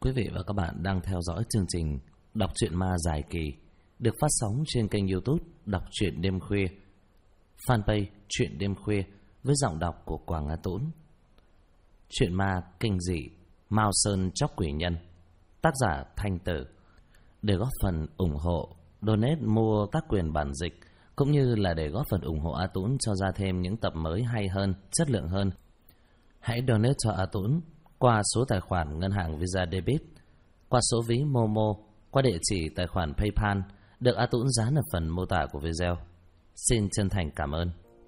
Quý vị và các bạn đang theo dõi chương trình Đọc truyện ma dài kỳ được phát sóng trên kênh YouTube Đọc truyện đêm khuya, fanpage Truyện đêm khuya với giọng đọc của Quảng Á Tũng. Truyện ma kinh dị Mao Sơn Chóc Quỷ Nhân, tác giả Thanh Tử. Để góp phần ủng hộ, donate mua các quyền bản dịch cũng như là để góp phần ủng hộ A Tũng cho ra thêm những tập mới hay hơn, chất lượng hơn, hãy donate cho A Tũng qua số tài khoản ngân hàng Visa Debit, qua số ví Momo, qua địa chỉ tài khoản PayPal được A Tũng dán ở phần mô tả của video. Xin chân thành cảm ơn.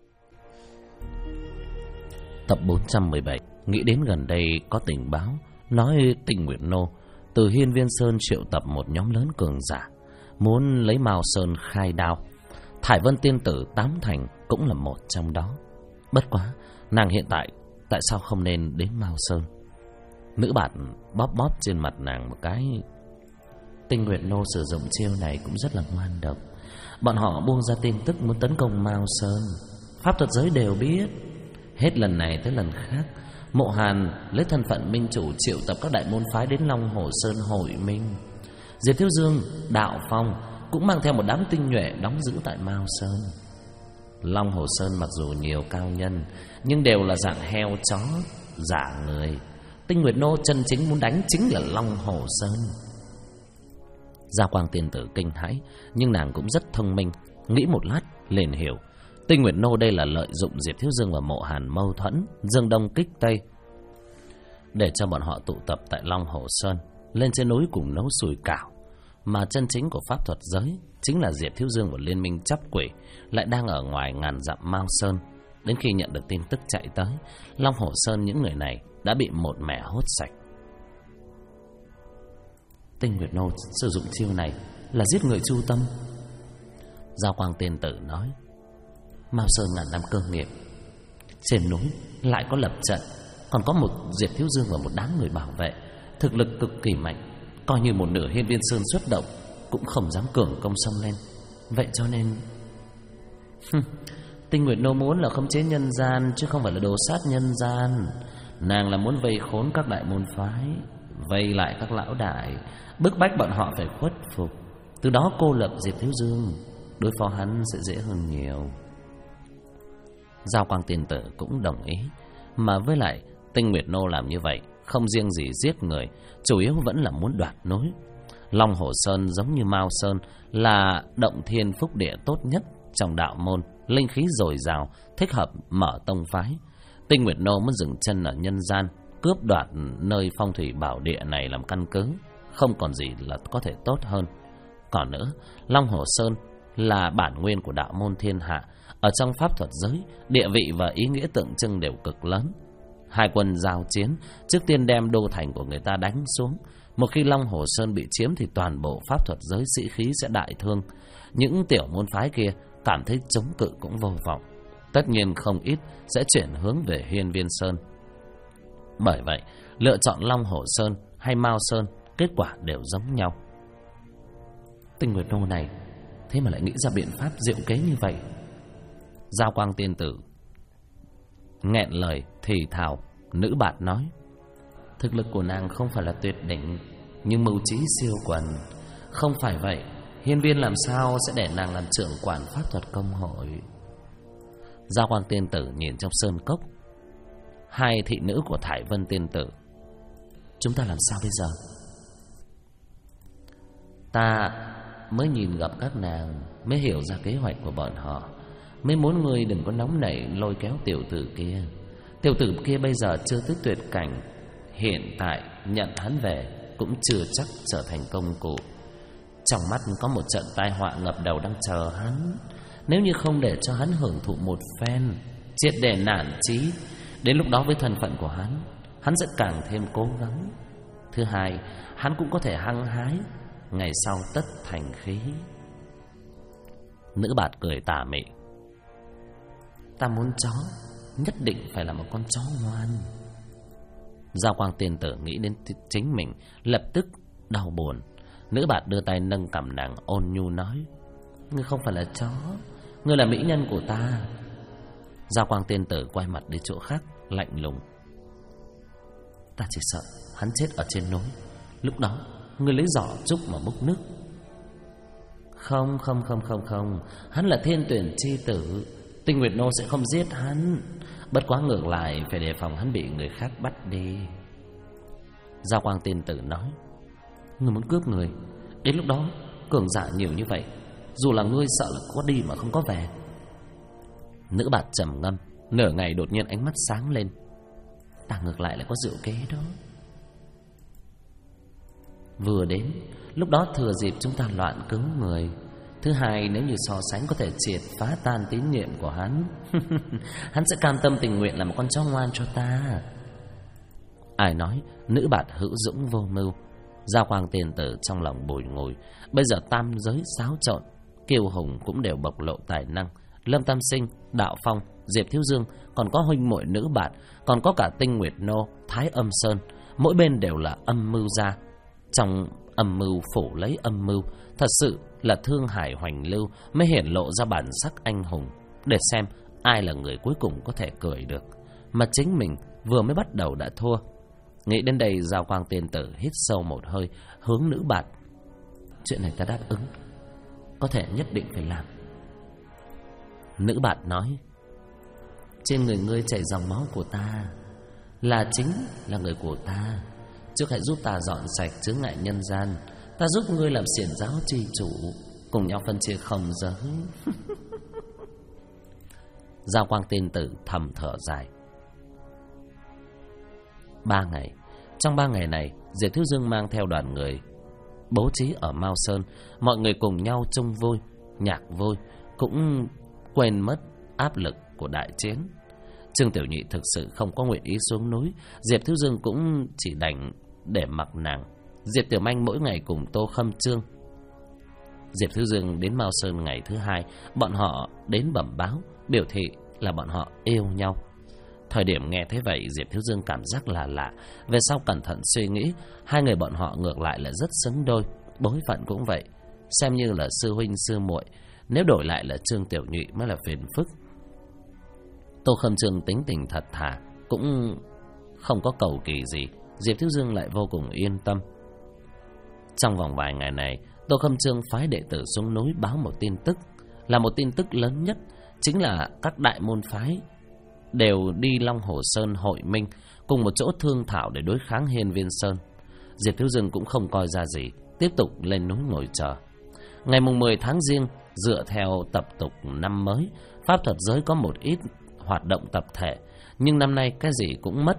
Tập 417. Nghĩ đến gần đây có tình báo nói Tinh Nguyệt Nô từ Hiên Viên Sơn triệu tập một nhóm lớn cường giả muốn lấy Mao Sơn khai đao. Thải Vân Tiên Tử Tám Thành cũng là một trong đó. Bất quá nàng hiện tại tại sao không nên đến Mao Sơn? Nữ bạn bóp bóp trên mặt nàng một cái. Tinh Nguyệt Nô sử dụng chiêu này cũng rất là ngoan độc. Bọn họ buông ra tin tức muốn tấn công Mao Sơn, pháp thuật giới đều biết. Hết lần này tới lần khác, Mộ Hàn lấy thân phận minh chủ triệu tập các đại môn phái đến Long Hồ Sơn hội minh. Diệp Thiếu Dương, Đạo Phong cũng mang theo một đám tinh nhuệ đóng giữ tại Mao Sơn. Long Hồ Sơn mặc dù nhiều cao nhân, nhưng đều là dạng heo chó, giả người. Tinh Nguyệt Nô chân chính muốn đánh chính là Long Hồ Sơn. Gia Quang Tiên Tử kinh hãi, nhưng nàng cũng rất thông minh, nghĩ một lát liền hiểu. Tinh Nguyệt Nô đây là lợi dụng Diệp Thiếu Dương và Mộ Hàn mâu thuẫn, dương đông kích tây, để cho bọn họ tụ tập tại Long Hồ Sơn, lên trên núi cùng nấu sùi cảo. Mà chân chính của pháp thuật giới chính là Diệp Thiếu Dương và Liên minh Chấp Quỷ lại đang ở ngoài ngàn dặm Mao Sơn. Đến khi nhận được tin tức chạy tới Long Hồ Sơn, những người này đã bị một mẻ hốt sạch. Tinh Nguyệt Nô sử dụng chiêu này là giết người chu tâm. Giao Quang Tiên Tử nói, Mao Sơn ngàn năm cơ nghiệp, trên núi lại có lập trận, còn có một Diệp Thiếu Dương và một đám người bảo vệ, thực lực cực kỳ mạnh, coi như một nửa Hiên Viên Sơn xuất động cũng không dám cường công xông lên. Vậy cho nên Tinh Nguyệt Nô muốn là khống chế nhân gian, chứ không phải là đồ sát nhân gian. Nàng là muốn vây khốn các đại môn phái, vây lại các lão đại, bức bách bọn họ phải khuất phục, từ đó cô lập Diệp Thiếu Dương, đối phó hắn sẽ dễ hơn nhiều. Giao Quang Tiên Tử cũng đồng ý. Mà với lại Tinh Nguyệt Nô làm như vậy không riêng gì giết người, chủ yếu vẫn là muốn đoạt núi. Long Hồ Sơn giống như Mao Sơn là động thiên phúc địa tốt nhất trong đạo môn, linh khí dồi dào, thích hợp mở tông phái. Tinh Nguyệt Nô muốn dừng chân ở nhân gian, cướp đoạt nơi phong thủy bảo địa này làm căn cứ, không còn gì là có thể tốt hơn. Còn nữa, Long Hồ Sơn là bản nguyên của đạo môn thiên hạ, ở trong pháp thuật giới, địa vị và ý nghĩa tượng trưng đều cực lớn. Hai quân giao chiến, trước tiên đem đô thành của người ta đánh xuống. Một khi Long Hồ Sơn bị chiếm thì toàn bộ pháp thuật giới sĩ khí sẽ đại thương. Những tiểu môn phái kia cảm thấy chống cự cũng vô vọng, tất nhiên không ít sẽ chuyển hướng về Hiên Viên Sơn. Bởi vậy, lựa chọn Long Hồ Sơn hay Mao Sơn, kết quả đều giống nhau. Tinh Nguyệt Nô này thế mà lại nghĩ ra biện pháp diệu kế như vậy. Giao Quang Tiên Tử nghẹn lời thì thào. Nữ bạn nói, thực lực của nàng không phải là tuyệt đỉnh, nhưng mưu trí siêu quần. Không phải vậy, Hiên Viên làm sao sẽ để nàng làm trưởng quản pháp thuật công hội. Giao Quang Tiên Tử nhìn trong sơn cốc hai thị nữ của Thải Vân Tiên Tử. Chúng ta làm sao bây giờ? Ta mới nhìn gặp các nàng mới hiểu ra kế hoạch của bọn họ, mới muốn ngươi đừng có nóng nảy lôi kéo tiểu tử kia. Tiểu tử kia bây giờ chưa tới tuyệt cảnh, hiện tại nhận hắn về cũng chưa chắc trở thành công cụ. Trong mắt có một trận tai họa ngập đầu đang chờ hắn. Nếu như không để cho hắn hưởng thụ một phen, triệt để nản chí, đến lúc đó với thân phận của hắn sẽ càng thêm cố gắng. Thứ hai, hắn cũng có thể hăng hái, ngày sau tất thành khí. Nữ bạt cười tà mị, ta muốn chó nhất định phải là một con chó ngoan. Giao Quang Tiên Tử nghĩ đến chính mình, lập tức đau buồn. Nữ bạt đưa tay nâng cằm nàng ôn nhu nói, ngươi không phải là chó, ngươi là mỹ nhân của ta. Giao Quang Tiên Tử quay mặt đi chỗ khác, lạnh lùng, ta chỉ sợ hắn chết ở trên núi, Lúc đó ngươi lấy giỏ trúc mà múc nước. Không, hắn là Thiên Tuyển chi tử, Tinh Nguyệt Nô sẽ không giết hắn. Bất quá ngược lại phải đề phòng hắn bị người khác bắt đi. Giao Quang Tiên Tử nói: ngươi muốn cướp người, đến lúc đó cường giả nhiều như vậy, dù là ngươi sợ là có đi mà không có về. Nữ bạt trầm ngâm nửa ngày, đột nhiên ánh mắt sáng lên: ta ngược lại là có diệu kế đó. Vừa đến lúc đó thừa dịp chúng ta loạn cứu người. Thứ hai, nếu như so sánh có thể triệt phá tan tín nhiệm của hắn, hắn sẽ cam tâm tình nguyện làm một con chó ngoan cho ta. Ai nói nữ bạt hữu dũng vô mưu? Giao Quang Tiên Tử trong lòng bồi ngồi. Bây giờ tam giới xáo trộn, Kiều Hùng cũng đều bộc lộ tài năng. Lâm Tam Sinh, Đạo Phong, Diệp Thiếu Dương, còn có huynh muội nữ bạt, còn có cả Tinh Nguyệt Nô, Thái Âm Sơn, mỗi bên đều là âm mưu gia. Trong âm mưu phủ lấy âm mưu, thật sự là thương hải hoành lưu mới hiển lộ ra bản sắc anh hùng, để xem ai là người cuối cùng có thể cười được. Mà chính mình vừa mới bắt đầu đã thua. Nghĩ đến đây, Giao Quang Tiên Tử hít sâu một hơi, hướng nữ bạt: chuyện này ta đáp ứng, có thể nhất định phải làm. Nữ bạt nói: trên người ngươi chảy dòng máu của ta, là chính là người của ta. Trước hãy giúp ta dọn sạch chướng ngại nhân gian, ta giúp ngươi làm xiển giáo chi chủ, cùng nhau phân chia không giới. Giao Quang Tiên Tử thầm thở dài. 3 ngày. Trong 3 ngày này, Diệp Thiếu Dương mang theo đoàn người bố trí ở Mao Sơn. Mọi người cùng nhau chung vui, nhạc vui, cũng quên mất áp lực của đại chiến. Trương Tiểu Nhị thực sự không có nguyện ý xuống núi, Diệp Thiếu Dương cũng chỉ đành để mặc nàng. Diệp Tiểu Manh mỗi ngày cùng Tô Khâm Trương. Diệp Thiếu Dương đến Mao Sơn ngày thứ 2, bọn họ đến bẩm báo, biểu thị là bọn họ yêu nhau. Thời điểm nghe thế vậy, Diệp Thiếu Dương cảm giác là lạ. Về sau cẩn thận suy nghĩ, hai người bọn họ ngược lại là rất xứng đôi. Bối phận cũng vậy, xem như là sư huynh sư muội. Nếu đổi lại là Trương Tiểu Nhụy mới là phiền phức. Tô Khâm Trương tính tình thật thà, cũng không có cầu kỳ gì, Diệp Thiếu Dương lại vô cùng yên tâm. Trong vòng vài ngày này, Tô Khâm Trương phái đệ tử xuống núi báo một tin tức, là một tin tức lớn nhất, chính là các đại môn phái đều đi Long Hồ Sơn hội minh, cùng một chỗ thương thảo để đối kháng Hiên Viên Sơn. Diệp Thiếu Dương cũng không coi ra gì, tiếp tục lên núi ngồi chờ. Ngày mùng 10 tháng Giêng, dựa theo tập tục năm mới, pháp thuật giới có một ít hoạt động tập thể, nhưng năm nay cái gì cũng mất.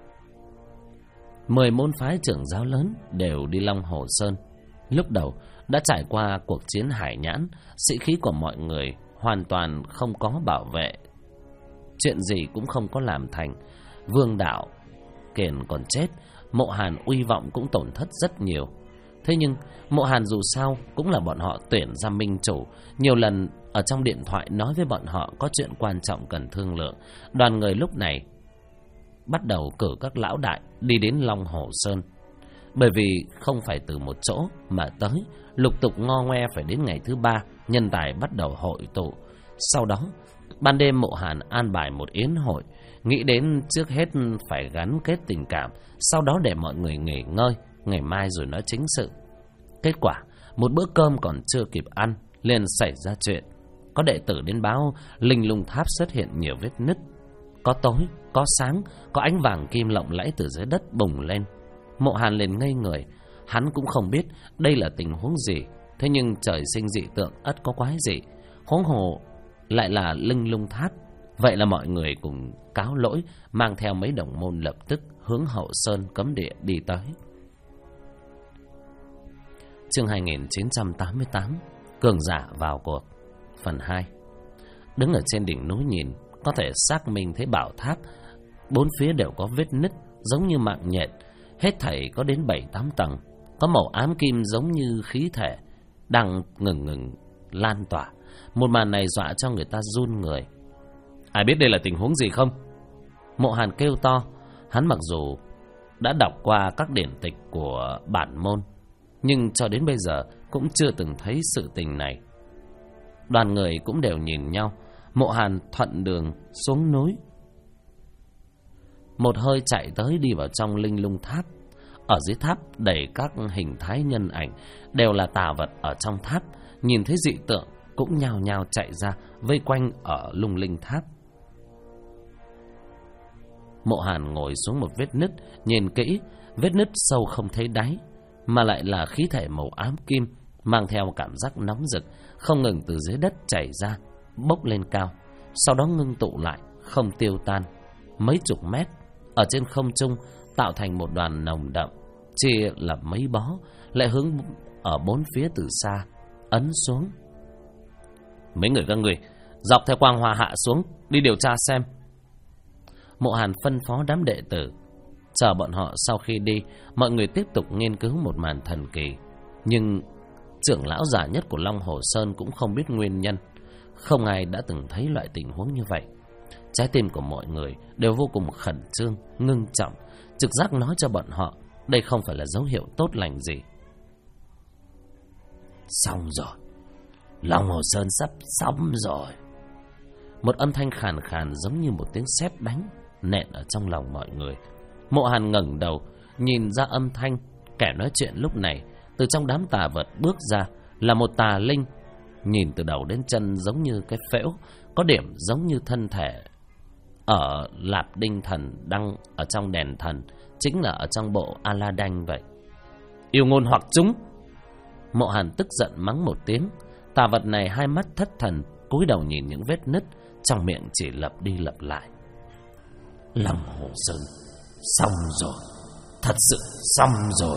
10 môn phái trưởng giáo lớn đều đi Long Hồ Sơn. Lúc đầu đã trải qua cuộc chiến hải nhãn, sĩ khí của mọi người hoàn toàn không có bảo vệ, chuyện gì cũng không có làm thành. Vương Đạo Kiền còn chết, Mộ Hàn uy vọng cũng tổn thất rất nhiều. Thế nhưng Mộ Hàn dù sao cũng là bọn họ tuyển ra minh chủ, nhiều lần ở trong điện thoại nói với bọn họ có chuyện quan trọng cần thương lượng. Đoàn người lúc này bắt đầu cử các lão đại đi đến Long Hồ Sơn. Bởi vì không phải từ một chỗ mà tới, lục tục ngo ngoe phải đến ngày thứ 3, nhân tài bắt đầu hội tụ. Sau đó ban đêm Mộ Hàn an bài một yến hội, nghĩ đến trước hết phải gắn kết tình cảm, sau đó để mọi người nghỉ ngơi, ngày mai rồi nói chính sự. Kết quả một bữa cơm còn chưa kịp ăn, liền xảy ra chuyện. Có đệ tử đến báo Linh Lung Tháp xuất hiện nhiều vết nứt, có tối, có sáng, có ánh vàng kim lộng lẫy từ dưới đất bùng lên. Mộ Hàn liền ngây người, hắn cũng không biết đây là tình huống gì. Thế nhưng trời sinh dị tượng ắt có quái dị, huống hồ lại là Linh Lung Tháp. Vậy là mọi người cùng cáo lỗi, mang theo mấy đồng môn lập tức hướng Hậu Sơn cấm địa đi tới. Chương 2988, cường giả vào cuộc, phần 2. Đứng ở trên đỉnh núi nhìn, có thể xác minh thấy bảo tháp bốn phía đều có vết nứt giống như mạng nhện, hết thảy có đến 7-8 tầng, có màu ám kim giống như khí thể đang ngừng lan tỏa. Một màn này dọa cho người ta run người. Ai biết đây là tình huống gì không? Mộ Hàn kêu to. Hắn mặc dù đã đọc qua các điển tịch của bản môn, nhưng cho đến bây giờ cũng chưa từng thấy sự tình này. Đoàn người cũng đều nhìn nhau. Mộ Hàn thuận đường xuống núi, một hơi chạy tới đi vào trong Linh Lung Tháp. Ở dưới tháp đầy các hình thái nhân ảnh, đều là tà vật ở trong tháp. Nhìn thấy dị tượng cũng nhao nhao chạy ra vây quanh ở lung linh tháp. Mộ Hàn ngồi xuống một vết nứt, nhìn kỹ, vết nứt sâu không thấy đáy, mà lại là khí thể màu ám kim, mang theo cảm giác nóng rực, không ngừng từ dưới đất chảy ra, bốc lên cao, sau đó ngưng tụ lại, không tiêu tan. Mấy chục mét, ở trên không trung tạo thành một đoàn nồng đậm, chia là mấy bó, lại hướng ở bốn phía từ xa, ấn xuống. Mấy người các người, dọc theo quang hoa hạ xuống, đi điều tra xem. Mộ Hàn phân phó đám đệ tử. Chờ bọn họ sau khi đi, mọi người tiếp tục nghiên cứu một màn thần kỳ. Nhưng trưởng lão già nhất của Long Hồ Sơn cũng không biết nguyên nhân. Không ai đã từng thấy loại tình huống như vậy. Trái tim của mọi người đều vô cùng khẩn trương, ngưng trọng. Trực giác nói cho bọn họ đây không phải là dấu hiệu tốt lành gì. Xong rồi, Long Hồ Sơn sắp xong rồi. Một âm thanh khàn khàn giống như một tiếng sét đánh nện ở trong lòng mọi người. Mộ Hàn ngẩng đầu nhìn ra âm thanh. Kẻ nói chuyện lúc này từ trong đám tà vật bước ra là một tà linh, nhìn từ đầu đến chân giống như cái phễu, có điểm giống như thân thể ở Lạp Đinh Thần Đăng ở trong đèn thần, chính là ở trong bộ Aladdin vậy. Yêu ngôn hoặc chúng. Mộ Hàn tức giận mắng một tiếng. Tà vật này hai mắt thất thần, cúi đầu nhìn những vết nứt, trong miệng chỉ lặp đi lặp lại. Long Hồ Sơn xong rồi, thật sự xong rồi.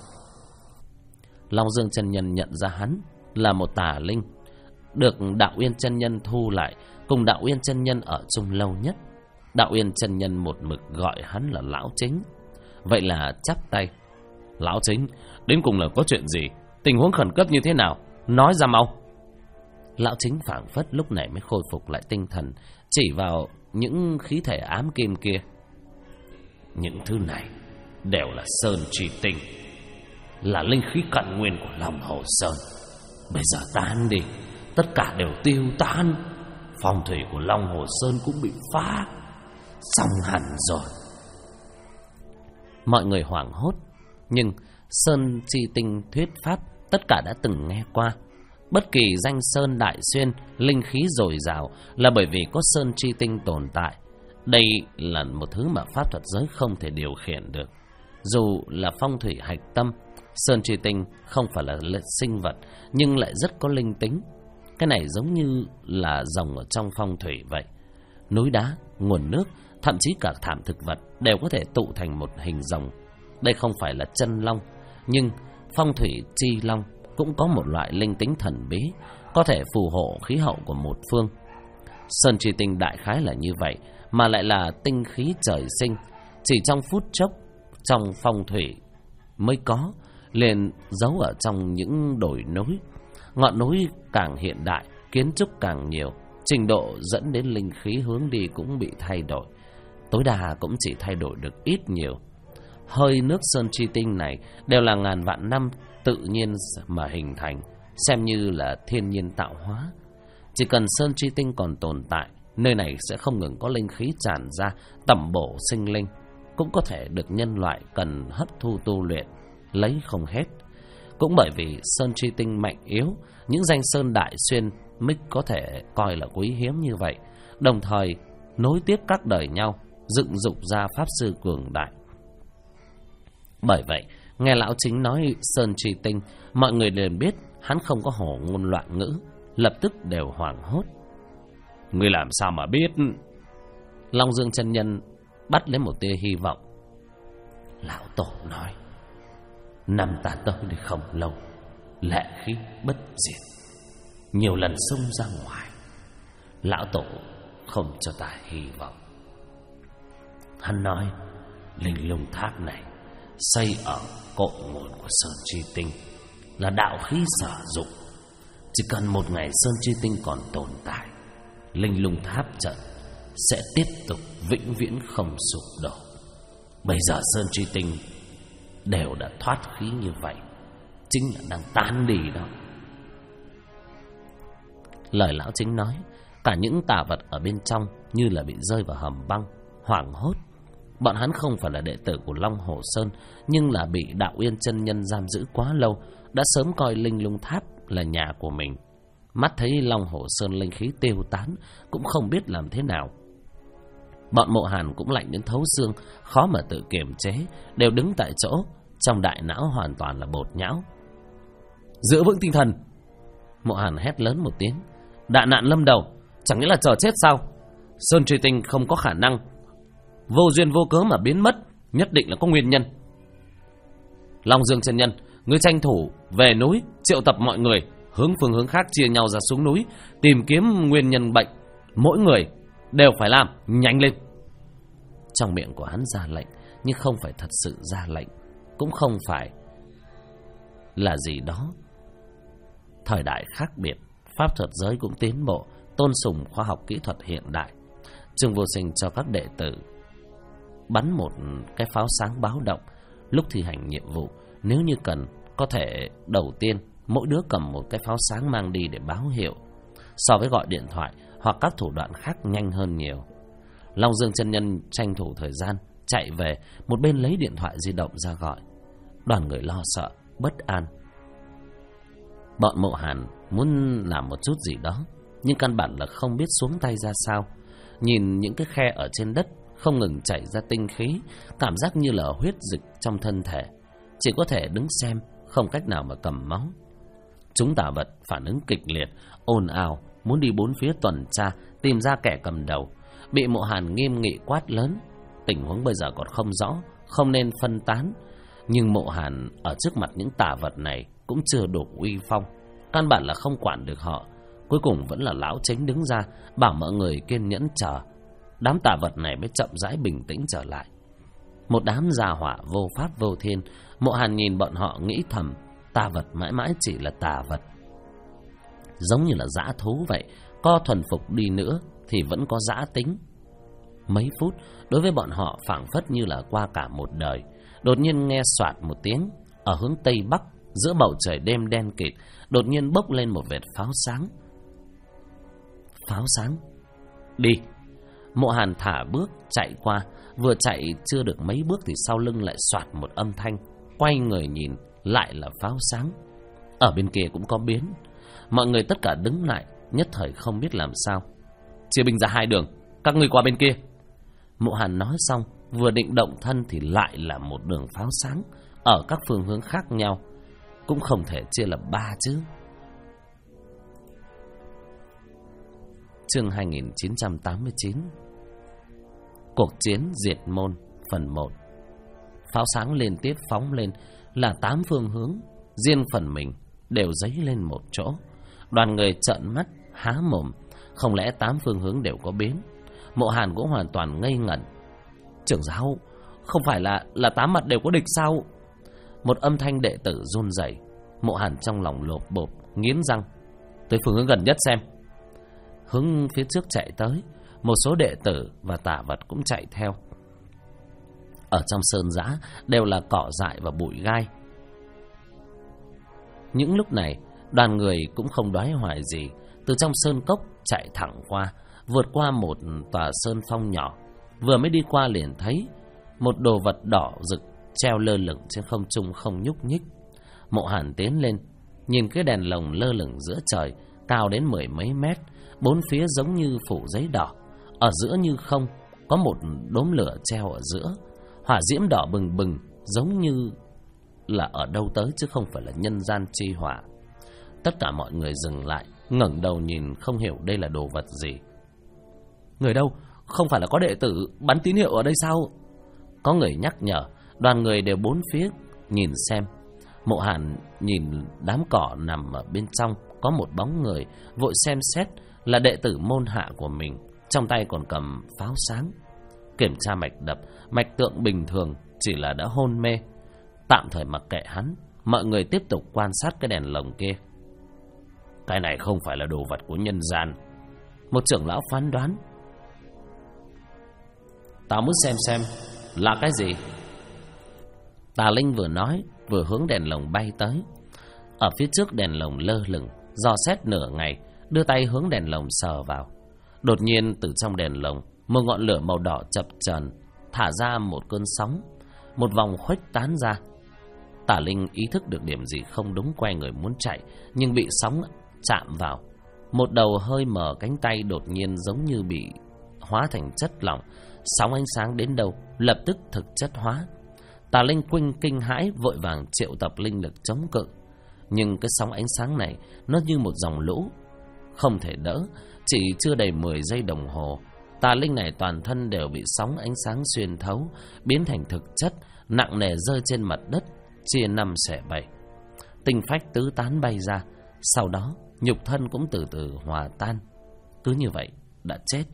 Long Dương chân nhân nhận ra hắn là một tà linh, được Đạo Uyên chân nhân thu lại, cùng Đạo Uyên chân nhân ở chung lâu nhất. Đạo Uyên chân nhân một mực gọi hắn là Lão Chính. Vậy là chắp tay. Lão Chính, đến cùng là có chuyện gì? Tình huống khẩn cấp như thế nào? Nói ra mau. Lão Chính phảng phất lúc này mới khôi phục lại tinh thần, chỉ vào những khí thể ám kim kia. Những thứ này đều là sơn trì tinh, là linh khí cận nguyên của Long Hồ Sơn. Bây giờ tan đi, tất cả đều tiêu tan. Phong thủy của Long Hồ Sơn cũng bị phá, xong hẳn rồi. Mọi người hoảng hốt, nhưng sơn chi tinh thuyết pháp tất cả đã từng nghe qua. Bất kỳ danh sơn đại xuyên, linh khí dồi dào là bởi vì có sơn chi tinh tồn tại. Đây là một thứ mà pháp thuật giới không thể điều khiển được. Dù là phong thủy hạch tâm, sơn chi tinh không phải là sinh vật, nhưng lại rất có linh tính. Cái này giống như là rồng ở trong phong thủy vậy. Núi đá, nguồn nước, thậm chí cả thảm thực vật đều có thể tụ thành một hình rồng. Đây không phải là chân long, nhưng phong thủy chi long cũng có một loại linh tính thần bí, có thể phù hộ khí hậu của một phương. Sơn chi tinh đại khái là như vậy, mà lại là tinh khí trời sinh, chỉ trong phút chốc trong phong thủy mới có, liền giấu ở trong những đồi núi. Ngọn núi càng hiện đại, kiến trúc càng nhiều, trình độ dẫn đến linh khí hướng đi cũng bị thay đổi, tối đa cũng chỉ thay đổi được ít nhiều. Hơi nước sơn chi tinh này đều là ngàn vạn năm tự nhiên mà hình thành, xem như là thiên nhiên tạo hóa. Chỉ cần sơn chi tinh còn tồn tại, nơi này sẽ không ngừng có linh khí tràn ra, tẩm bổ sinh linh, cũng có thể được nhân loại cần hấp thu tu luyện, lấy không hết. Cũng bởi vì sơn chi tinh mạnh yếu, những danh sơn đại xuyên mới có thể coi là quý hiếm như vậy, đồng thời nối tiếp các đời nhau, dựng dục ra pháp sư cường đại. Bởi vậy, nghe Lão Chính nói sơn chi tinh, mọi người đều biết hắn không có hổ ngôn loạn ngữ, lập tức đều hoảng hốt. Ngươi làm sao mà biết? Long Dương chân nhân bắt lấy một tia hy vọng. Lão Tổ nói, năm ta tới đây không lâu, lệ khí bất diệt, nhiều lần xông ra ngoài, Lão Tổ không cho ta hy vọng. Hắn nói linh lung tháp này xây ở cội nguồn của sơn chi tinh, là đạo khí sử dụng. Chỉ cần một ngày sơn chi tinh còn tồn tại, linh lung tháp trận sẽ tiếp tục vĩnh viễn không sụp đổ. Bây giờ sơn chi tinh đều đã thoát khí như vậy, chính là đang tan đi đó. Lời Lão Chính nói, cả những tà vật ở bên trong như là bị rơi vào hầm băng, hoảng hốt. bọn hắn không phải là đệ tử của Long Hồ Sơn, nhưng là bị Đạo Uyên chân nhân giam giữ quá lâu, đã sớm coi Linh Lung Tháp là nhà của mình. Mắt thấy Long Hồ Sơn linh khí tiêu tán, cũng không biết làm thế nào. Bọn Mộ Hàn cũng lạnh đến thấu xương, khó mà tự kiềm chế, đều đứng tại chỗ, trong đại não hoàn toàn là bột nhão. Giữ vững tinh thần! Mộ Hàn hét lớn một tiếng. Đại nạn lâm đầu, chẳng nghĩa là chờ chết sao? Sơn Truy Tinh không có khả năng vô duyên vô cớ mà biến mất, nhất định là có nguyên nhân. Long Dương chân nhân, ngươi tranh thủ về núi, triệu tập mọi người, hướng phương hướng khác chia nhau ra xuống núi, tìm kiếm nguyên nhân bệnh. Mỗi người đều phải làm nhanh lên. Trong miệng của hắn ra lệnh, nhưng không phải thật sự ra lệnh, cũng không phải là gì đó. Thời đại khác biệt, pháp thuật giới cũng tiến bộ, tôn sùng khoa học kỹ thuật hiện đại. Trương Vô Sinh cho các đệ tử bắn một cái pháo sáng báo động lúc thi hành nhiệm vụ. Nếu như cần, có thể đầu tiên mỗi đứa cầm một cái pháo sáng mang đi để báo hiệu, so với gọi điện thoại hoặc các thủ đoạn khác nhanh hơn nhiều. Long Dương chân nhân tranh thủ thời gian chạy về, một bên lấy điện thoại di động ra gọi. Đoàn người lo sợ, bất an. Bọn Mộ Hàn muốn làm một chút gì đó, nhưng căn bản là không biết xuống tay ra sao. Nhìn những cái khe ở trên đất không ngừng chảy ra tinh khí, cảm giác như là huyết dịch trong thân thể, chỉ có thể đứng xem, không cách nào mà cầm máu. Chúng tà vật phản ứng kịch liệt, ồn ào, muốn đi bốn phía tuần tra, tìm ra kẻ cầm đầu. Bị Mộ Hàn nghiêm nghị quát lớn. Tình huống bây giờ còn không rõ, không nên phân tán. Nhưng Mộ Hàn ở trước mặt những tà vật này cũng chưa đủ uy phong, căn bản là không quản được họ. Cuối cùng vẫn là lão Chính đứng ra bảo mọi người kiên nhẫn chờ. Đám tà vật này mới chậm rãi bình tĩnh trở lại. Một đám gia hỏa vô pháp vô thiên. Mộ Hàn nhìn bọn họ nghĩ thầm, tà vật mãi mãi chỉ là tà vật, giống như là dã thú vậy, có thuần phục đi nữa thì vẫn có dã tính. Mấy phút đối với bọn họ phảng phất như là qua cả một đời. Đột nhiên nghe soạt một tiếng, ở hướng tây bắc, giữa bầu trời đêm đen kịt, đột nhiên bốc lên một vệt pháo sáng. Pháo sáng? Đi! Mộ Hàn thả bước chạy qua, vừa chạy chưa được mấy bước thì sau lưng lại soạt một âm thanh. Quay người nhìn, lại là pháo sáng. Ở bên kia cũng có biến. Mọi người tất cả đứng lại, nhất thời không biết làm sao. Chia binh ra hai đường, các ngươi qua bên kia. Mộ Hàn nói xong, vừa định động thân thì lại là một đường pháo sáng ở các phương hướng khác nhau, cũng không thể chia là ba chứ. Chương 2989. Cuộc chiến diệt môn phần 1. Pháo sáng liên tiếp phóng lên là 8 phương hướng, riêng phần mình đều dấy lên một chỗ. Đoàn người trợn mắt há mồm, không lẽ 8 phương hướng đều có biến? Mộ Hàn cũng hoàn toàn ngây ngẩn. Trưởng giáo, không phải là 8 mặt đều có địch sao? Một âm thanh đệ tử run rẩy. Mộ Hàn trong lòng lột bột, nghiến răng. Tới phương hướng gần nhất xem. Hướng phía trước chạy tới, một số đệ tử và tà vật cũng chạy theo. Ở trong sơn giã đều là cỏ dại và bụi gai. Những lúc này đoàn người cũng không đoái hoài gì, từ trong sơn cốc chạy thẳng qua, vượt qua một tòa sơn phong nhỏ. Vừa mới đi qua liền thấy một đồ vật đỏ rực treo lơ lửng trên không trung không nhúc nhích. Mộ Hàn tiến lên, nhìn cái đèn lồng lơ lửng giữa trời, cao đến 10 mấy mét, bốn phía giống như phủ giấy đỏ. Ở giữa như không, có một đốm lửa treo ở giữa, hỏa diễm đỏ bừng bừng, giống như là ở đâu tới chứ không phải là nhân gian chi hỏa. Tất cả mọi người dừng lại, ngẩng đầu nhìn, không hiểu đây là đồ vật gì. Người đâu? Không phải là có đệ tử bắn tín hiệu ở đây sao? Có người nhắc nhở. Đoàn người đều bốn phía nhìn xem. Mộ Hàn nhìn đám cỏ nằm ở bên trong, có một bóng người, vội xem xét là đệ tử môn hạ của mình, trong tay còn cầm pháo sáng. Kiểm tra mạch đập, mạch tượng bình thường, chỉ là đã hôn mê. Tạm thời mặc kệ hắn, mọi người tiếp tục quan sát cái đèn lồng kia. Cái này không phải là đồ vật của nhân gian, một trưởng lão phán đoán. Tao muốn xem là cái gì. Tà Linh vừa nói vừa hướng đèn lồng bay tới. Ở phía trước đèn lồng lơ lửng, dò xét nửa ngày, đưa tay hướng đèn lồng sờ vào. Đột nhiên từ trong đèn lồng, một ngọn lửa màu đỏ chập chờn thả ra một cơn sóng, một vòng khuếch tán ra. Tả Linh ý thức được điểm gì không đúng, quay người muốn chạy, nhưng bị sóng chạm vào. Một đầu hơi mở cánh tay đột nhiên giống như bị hóa thành chất lỏng. Sóng ánh sáng đến đâu lập tức thực chất hóa. Tả Linh kinh hãi vội vàng triệu tập linh lực chống cự. Nhưng cái sóng ánh sáng này nó như một dòng lũ, không thể đỡ. Chỉ chưa đầy 10 giây đồng hồ, Tà Linh này toàn thân đều bị sóng ánh sáng xuyên thấu, biến thành thực chất, nặng nề rơi trên mặt đất, chia 5 xẻ 7. Tinh phách tứ tán bay ra, sau đó nhục thân cũng từ từ hòa tan. Cứ như vậy đã chết.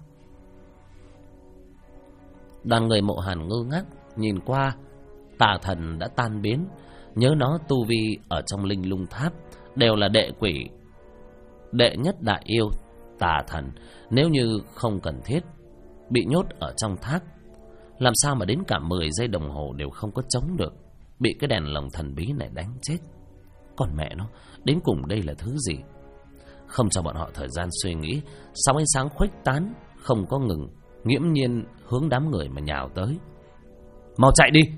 Đoàn người Mộ Hàn ngơ ngác nhìn qua. Tà thần đã tan biến. Nhớ nó tu vi ở trong linh lung tháp đều là đệ quỷ, đệ nhất đại yêu tà thần. Nếu như không cần thiết bị nhốt ở trong tháp, làm sao mà đến cả 10 giây đồng hồ đều không có chống được, bị cái đèn lồng thần bí này đánh chết. Còn mẹ nó, đến cùng đây là thứ gì? Không cho bọn họ thời gian suy nghĩ, sóng ánh sáng khuếch tán không có ngừng, nghiễm nhiên hướng đám người mà nhào tới. Mau chạy đi!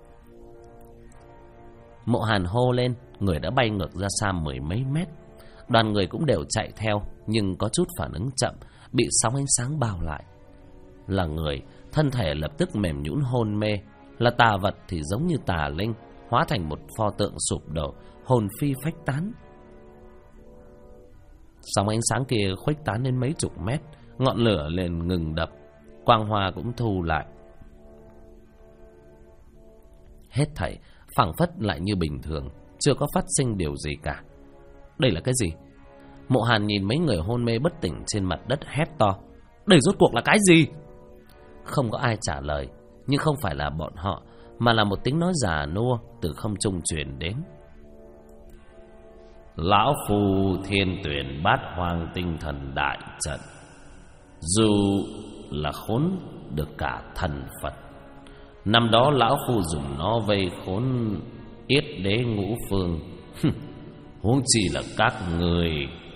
Mộ Hàn hô lên, người đã bay ngược ra xa 10 mấy mét. Đoàn người cũng đều chạy theo, nhưng có chút phản ứng chậm, bị sóng ánh sáng bao lại. Là người, thân thể lập tức mềm nhũn hôn mê. Là tà vật thì giống như Tà Linh, hóa thành một pho tượng sụp đổ, hồn phi phách tán. Sóng ánh sáng kia khuếch tán đến mấy chục mét, ngọn lửa liền ngừng đập, quang hoa cũng thu lại. Hết thảy phảng phất lại như bình thường, chưa có phát sinh điều gì cả. Đây là cái gì? Mộ Hàn nhìn mấy người hôn mê bất tỉnh trên mặt đất hét to. Đây rốt cuộc là cái gì? Không có ai trả lời, nhưng không phải là bọn họ, mà là một tiếng nói già nua từ không trung truyền đến. Lão Phu Thiên Tuyển Bát Hoang Tinh Thần Đại Trận, dù là khốn được cả thần Phật. Năm đó lão phu dùng nó vây khốn Yết Đế Ngũ Phương, huống chi là các người.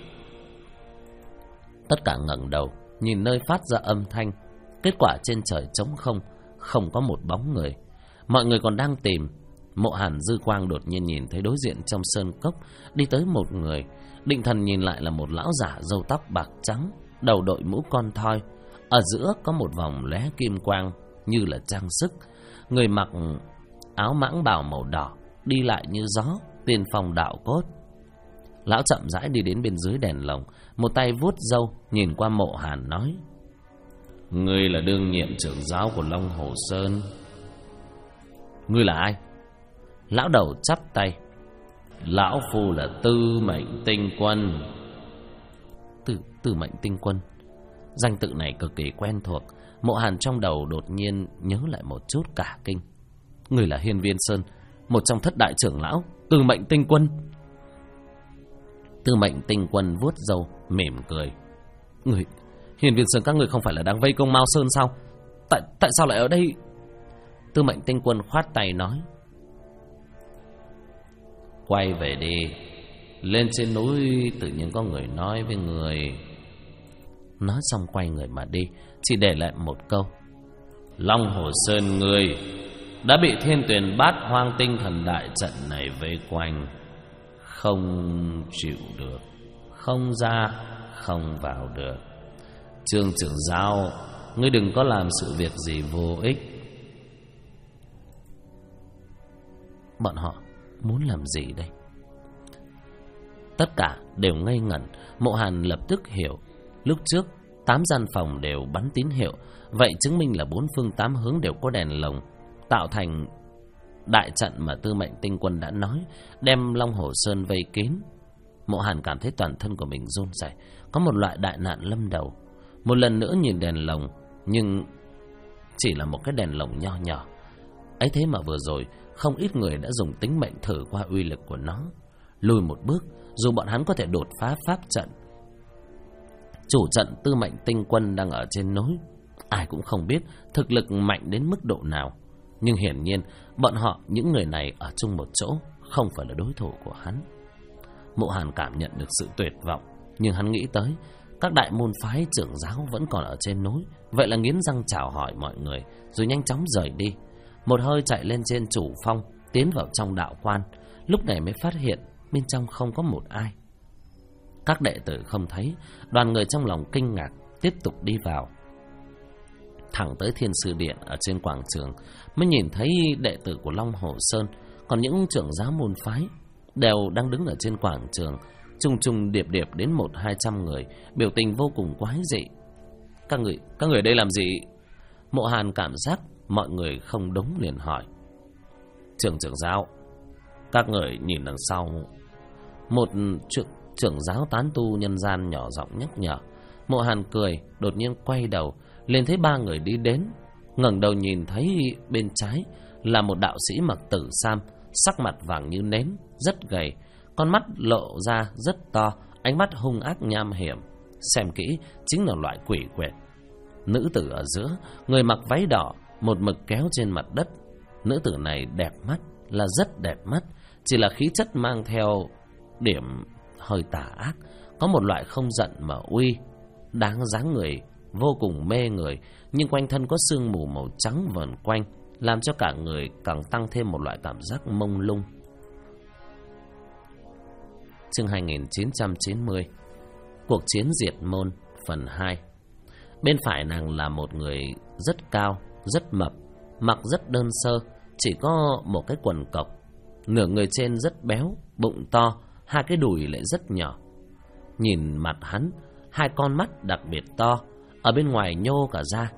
Tất cả ngẩng đầu nhìn nơi phát ra âm thanh. Kết quả trên trời trống không, không có một bóng người. Mọi người còn đang tìm. Mộ Hàn dư quang đột nhiên nhìn thấy đối diện trong sơn cốc đi tới một người. Định thần nhìn lại là một lão giả râu tóc bạc trắng, đầu đội mũ con thoi, ở giữa có một vòng lóe kim quang như là trang sức. Người mặc áo mãng bào màu đỏ, đi lại như gió, tiên phong đạo cốt. Lão chậm rãi đi đến bên dưới đèn lồng, một tay vuốt râu, nhìn qua Mộ Hàn nói: Ngươi là đương nhiệm trưởng giáo của Long Hồ Sơn. Ngươi là ai? Lão đầu chắp tay: Lão phu là Tư Mệnh Tinh Quân. Tư Mệnh Tinh Quân, danh tự này cực kỳ quen thuộc. Mộ Hàn trong đầu đột nhiên nhớ lại một chút cả kinh. Người là Hiên Viên Sơn, một trong thất đại trưởng lão. Tư Mệnh Tinh Quân. Tư Mệnh Tinh Quân vuốt râu mỉm cười: Người, Hiên Viên Sơn các người không phải là đang vây công Mao Sơn sao? Tại sao lại ở đây? Tư Mệnh Tinh Quân khoát tay nói: Quay về đi, lên trên núi tự nhiên có người nói với người. Nói xong quay người mà đi, chỉ để lại một câu: Long Hồ Sơn người đã bị Thiên Tuyển Bát Hoang Tinh Thần Đại Trận này vây quanh, không chịu được, không ra không vào được. Trương trưởng giáo, ngươi đừng có làm sự việc gì vô ích. Bọn họ muốn làm gì đây? Tất cả đều ngây ngẩn. Mộ Hàn lập tức hiểu. Lúc trước 8 gian phòng đều bắn tín hiệu, vậy chứng minh là 4 phương 8 hướng đều có đèn lồng, tạo thành đại trận mà Tư Mệnh Tinh Quân đã nói, đem Long Hồ Sơn vây kín. Mộ Hàn cảm thấy toàn thân của mình run rẩy, có một loại đại nạn lâm đầu. Một lần nữa nhìn đèn lồng, nhưng chỉ là một cái đèn lồng nho nhỏ. Ấy thế mà vừa rồi không ít người đã dùng tính mệnh thử qua uy lực của nó. Lùi một bước, dù bọn hắn có thể đột phá pháp trận, chủ trận Tư Mệnh Tinh Quân đang ở trên núi, ai cũng không biết thực lực mạnh đến mức độ nào. Nhưng hiển nhiên bọn họ, những người này ở chung một chỗ, không phải là đối thủ của hắn. Mộ Hàn cảm nhận được sự tuyệt vọng, nhưng hắn nghĩ tới Các đại môn phái trưởng giáo vẫn còn ở trên núi. Vậy là nghiến răng chào hỏi mọi người, rồi nhanh chóng rời đi. Một hơi chạy lên trên chủ phong, tiến vào trong đạo quan. Lúc này mới phát hiện bên trong không có một ai. Các đệ tử không thấy, đoàn người trong lòng kinh ngạc, tiếp tục đi vào. Thẳng tới Thiên Sư Điện ở trên quảng trường mới nhìn thấy đệ tử của Long Hồ Sơn. Còn những trưởng giáo môn phái đều đang đứng ở trên quảng trường, trùng trùng điệp điệp đến 100-200 người, biểu tình vô cùng quái dị. Các người đây làm gì? Mộ Hàn cảm giác mọi người không đúng liền hỏi. Trưởng giáo, các người nhìn đằng sau. Một trưởng giáo tán tu nhân gian nhỏ giọng nhắc nhở. Mộ Hàn cười, đột nhiên quay đầu liền thấy 3 người đi đến. Ngẩng đầu nhìn thấy bên trái là một đạo sĩ mặc tử sam, sắc mặt vàng như nến, rất gầy, con mắt lộ ra rất to, ánh mắt hung ác nham hiểm. Xem kỹ chính là loại quỷ quyệt. Nữ tử ở giữa, người mặc váy đỏ, một mực kéo trên mặt đất. Nữ tử này đẹp mắt, là rất đẹp mắt, chỉ là khí chất mang theo điểm hơi tà ác, có một loại không giận mà uy, đáng dáng người vô cùng mê người, nhưng quanh thân có sương mù màu trắng vờn quanh, làm cho cả người càng tăng thêm một loại cảm giác mông lung. Chương 2990, Cuộc chiến diệt môn phần 2. Bên phải nàng là một người rất cao, rất mập, mặc rất đơn sơ, chỉ có một cái quần cộc. Nửa người trên rất béo, bụng to, 2 cái đùi lại rất nhỏ. Nhìn mặt hắn, 2 con mắt đặc biệt to, ở bên ngoài nhô cả ra,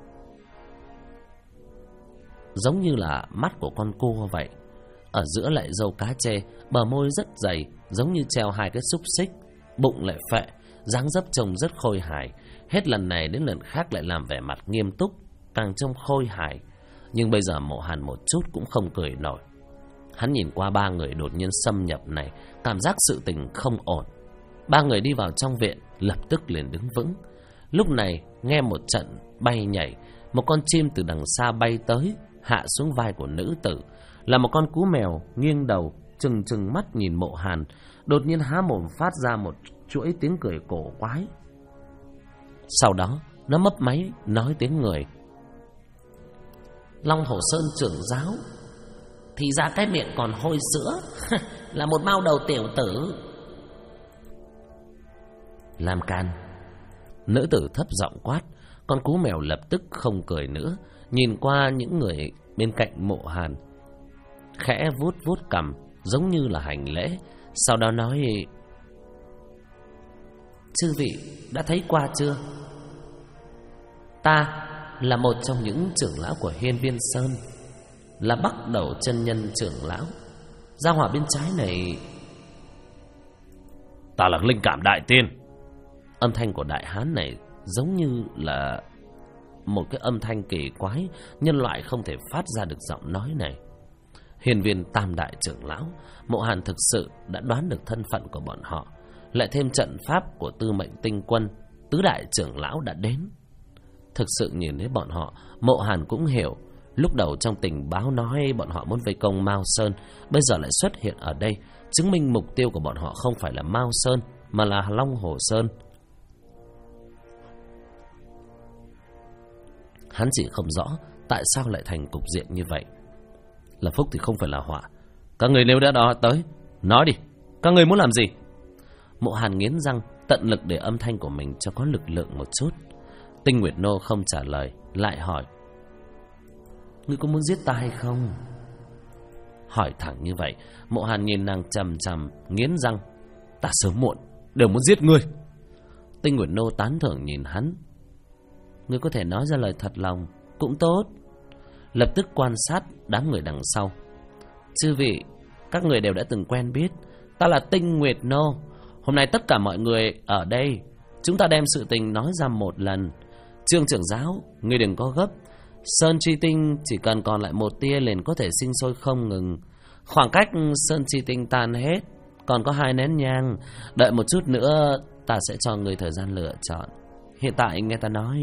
giống như là mắt của con cua vậy. Ở giữa lại râu cá chê, bờ môi rất dày, giống như treo 2 cái xúc xích. Bụng lại phệ, dáng dấp trông rất khôi hài. Hết lần này đến lần khác lại làm vẻ mặt nghiêm túc, càng trông khôi hài. Nhưng bây giờ Mộ Hàn một chút cũng không cười nổi. Hắn nhìn qua 3 người đột nhiên xâm nhập này, cảm giác sự tình không ổn. 3 người đi vào trong viện, lập tức liền đứng vững. Lúc này nghe một trận bay nhảy, một con chim từ đằng xa bay tới, hạ xuống vai của nữ tử. Là một con cú mèo nghiêng đầu, trừng trừng mắt nhìn Mộ Hàn, đột nhiên há mồm phát ra một chuỗi tiếng cười cổ quái. Sau đó nó mấp máy nói tiếng người. Long Hồ Sơn trưởng giáo, thì ra cái miệng còn hôi sữa. Là một mao đầu tiểu tử. Làm can. Nữ tử thấp giọng quát. Con cú mèo lập tức không cười nữa, nhìn qua những người bên cạnh Mộ Hàn, khẽ vuốt vuốt cằm, giống như là hành lễ. Sau đó nói: Chư vị đã thấy qua chưa? Ta là một trong những trưởng lão của Hiên Viên Sơn, là Bắc Đầu chân nhân trưởng lão. Gia hỏa bên trái này, ta là linh cảm đại tiên. Âm thanh của đại hán này giống như là một cái âm thanh kỳ quái, nhân loại không thể phát ra được giọng nói này. Hiên Viên tam đại trưởng lão, Mộ Hàn thực sự đã đoán được thân phận của bọn họ. Lại thêm trận pháp của Tư Mệnh Tinh Quân, tứ đại trưởng lão đã đến. Thực sự nhìn thấy bọn họ, Mộ Hàn cũng hiểu. Lúc đầu trong tình báo nói bọn họ muốn vây công Mao Sơn, bây giờ lại xuất hiện ở đây, chứng minh mục tiêu của bọn họ không phải là Mao Sơn, mà là Long Hồ Sơn. Hắn chỉ không rõ tại sao lại thành cục diện như vậy. Là phúc thì không phải là họa. Các người nếu đã đó tới, nói đi, các người muốn làm gì? Mộ Hàn nghiến răng, tận lực để âm thanh của mình cho có lực lượng một chút. Tinh Nguyệt Nô không trả lời, lại hỏi: Ngươi có muốn giết ta hay không? Hỏi thẳng như vậy, Mộ Hàn nhìn nàng chằm chằm, nghiến răng: Ta sớm muộn đều muốn giết ngươi. Tinh Nguyệt Nô tán thưởng nhìn hắn: Ngươi có thể nói ra lời thật lòng cũng tốt. Lập tức quan sát đám người đằng sau. Chư vị, các người đều đã từng quen biết. Ta là Tinh Nguyệt Nô. Hôm nay tất cả mọi người ở đây, chúng ta đem sự tình nói ra một lần. Trương trưởng giáo, ngươi đừng có gấp. Sơn Chi Tinh chỉ cần còn lại một tia liền có thể sinh sôi không ngừng. Khoảng cách Sơn Chi Tinh tan hết còn có 2 nén nhang. Đợi một chút nữa ta sẽ cho ngươi thời gian lựa chọn. Hiện tại nghe ta nói.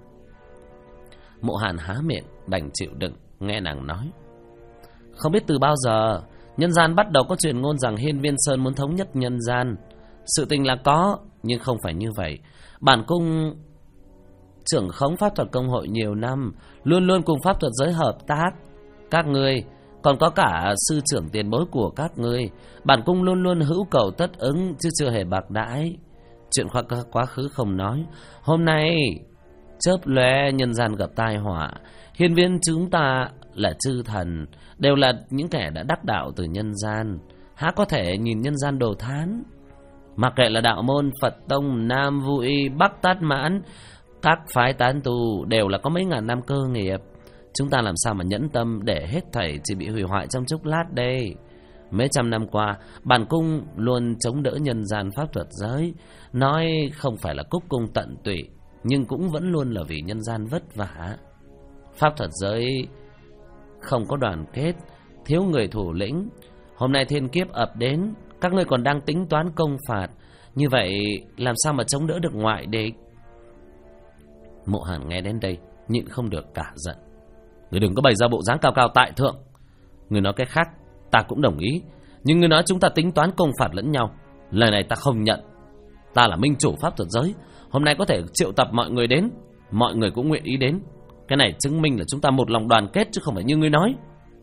Mộ Hàn há miệng đành chịu đựng nghe nàng nói. Không biết từ bao giờ nhân gian bắt đầu có truyền ngôn rằng Hiên Viên Sơn muốn thống nhất nhân gian. Sự tình là có, Nhưng không phải như vậy. Bản cung trưởng khống pháp thuật công hội nhiều năm, luôn luôn cùng pháp thuật giới hợp tác. Các ngươi, còn có cả sư trưởng tiền bối của các ngươi, bản cung luôn luôn hữu cầu tất ứng, chứ chưa hề bạc đãi. Chuyện quá khứ không nói, hôm nay chớp lóe nhân gian gặp tai họa. Hiên viên chúng ta là chư thần, đều là những kẻ đã đắc đạo từ nhân gian, há có thể nhìn nhân gian đồ thán. Mặc kệ là đạo môn, Phật tông, Nam Vu Y, Bắc Tát Mãn, các phái tán tu đều là có mấy ngàn năm cơ nghiệp. Chúng ta làm sao mà nhẫn tâm để hết thảy chỉ bị hủy hoại trong chốc lát đây. Mấy trăm năm qua, bản cung luôn chống đỡ nhân gian pháp thuật giới, nói không phải là cúc cung tận tụy, nhưng cũng vẫn luôn là vì nhân gian vất vả. Pháp thuật giới không có đoàn kết, thiếu người thủ lĩnh. Hôm nay thiên kiếp ập đến, các ngươi còn đang tính toán công phạt, như vậy làm sao mà chống đỡ được ngoại địch? Mộ Hàn nghe đến đây nhịn không được cả giận. Ngươi đừng có bày ra bộ dáng cao cao tại thượng. Ngươi nói cái khác ta cũng đồng ý, nhưng ngươi nói chúng ta tính toán công phạt lẫn nhau, lời này ta không nhận. Ta là minh chủ pháp thuật giới, hôm nay có thể triệu tập mọi người đến, mọi người cũng nguyện ý đến. Cái này chứng minh là chúng ta một lòng đoàn kết, chứ không phải như ngươi nói.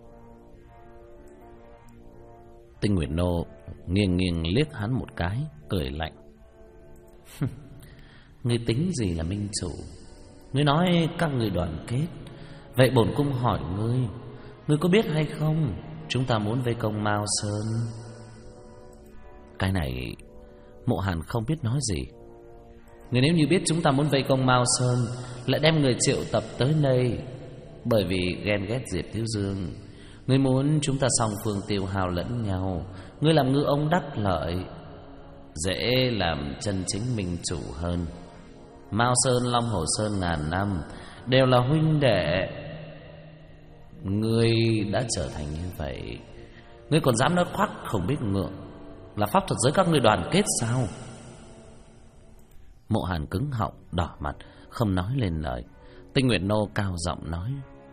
Tinh Nguyệt Nô nghiêng nghiêng liếc hắn một cái, cười lạnh. Ngươi tính gì là minh chủ? Ngươi nói các ngươi đoàn kết, vậy bổn cung hỏi ngươi có biết hay không, chúng ta muốn vây công Mao Sơn? Cái này Mộ Hàn không biết nói gì. Ngươi nếu như biết chúng ta muốn vây công Mao Sơn, lại đem người triệu tập tới đây bởi vì ghen ghét Diệp Thiếu Dương. Ngươi muốn chúng ta song phương tiêu hao lẫn nhau, ngươi làm ngư ông đắc lợi, dễ làm chân chính minh chủ hơn. Mao Sơn, Long Hồ Sơn ngàn năm đều là huynh đệ, ngươi đã trở thành như vậy, ngươi còn dám nói khoác không biết ngượng là pháp thuật giới các ngươi đoàn kết sao? Mộ Hàn cứng họng đỏ mặt, không nói lên lời. Tinh Nguyệt Nô cao giọng nói: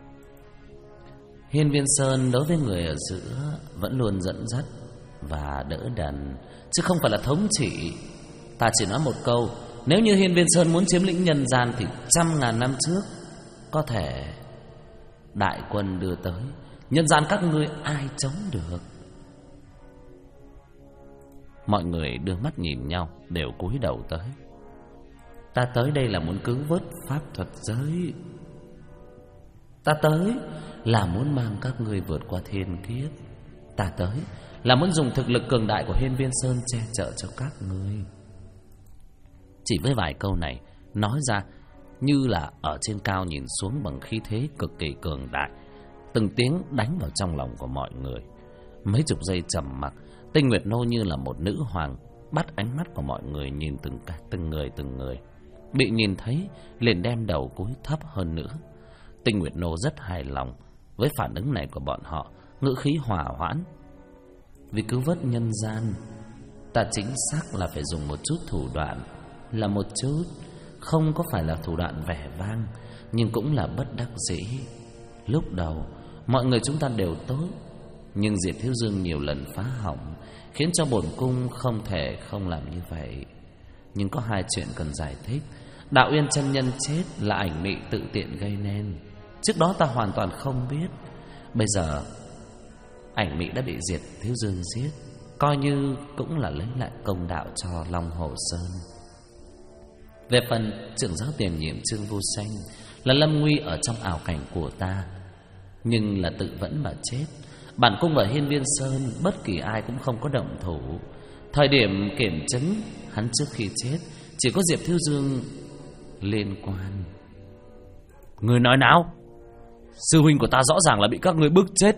Hiên Viên Sơn đối với người ở giữa vẫn luôn dẫn dắt và đỡ đần, chứ không phải là thống trị. Ta chỉ nói một câu, nếu như Hiên Viên Sơn muốn chiếm lĩnh nhân gian thì 100.000 năm trước có thể đại quân đưa tới, nhân gian các ngươi ai chống được? Mọi người đưa mắt nhìn nhau, đều cúi đầu tới. Ta tới đây là muốn cứu vớt pháp thuật giới, ta tới là muốn mang các ngươi vượt qua thiên kiếp, ta tới là muốn dùng thực lực cường đại của Hiên Viên Sơn che chở cho các ngươi. Chỉ với vài câu này nói ra như là ở trên cao nhìn xuống bằng khí thế cực kỳ cường đại, từng tiếng đánh vào trong lòng của mọi người. Mấy chục giây trầm mặc, Tinh Nguyệt Nô như là một nữ hoàng bắt ánh mắt của mọi người nhìn từng người. Bị nhìn thấy liền đem đầu cúi thấp hơn nữa. Tinh Nguyệt Nô rất hài lòng với phản ứng này của bọn họ, ngữ khí hòa hoãn. Vì cứu vớt nhân gian, ta chính xác là phải dùng một chút thủ đoạn, là một chút, không có phải là thủ đoạn vẻ vang, nhưng cũng là bất đắc dĩ. Lúc đầu mọi người chúng ta đều tốt, nhưng Diệp Thiếu Dương nhiều lần phá hỏng, khiến cho bổn cung không thể không làm như vậy. Nhưng có hai chuyện cần giải thích. Đạo Uyên chân nhân chết là Ảnh Mị tự tiện gây nên, trước đó ta hoàn toàn không biết. Bây giờ Ảnh Mị đã bị Diệp Thiếu Dương giết, coi như cũng là lấy lại công đạo cho Long Hồ Sơn. Về phần trưởng giáo tiền nhiệm Trương Vô Sanh là lâm nguy ở trong ảo cảnh của ta, nhưng là tự vẫn mà chết. Bản cung ở Hiên Viên Sơn bất kỳ ai cũng không có động thủ. Thời điểm kiểm chứng hắn trước khi chết chỉ có Diệp Thiếu Dương liên quan. Người nói nào? Sư huynh của ta rõ ràng là bị các ngươi bức chết.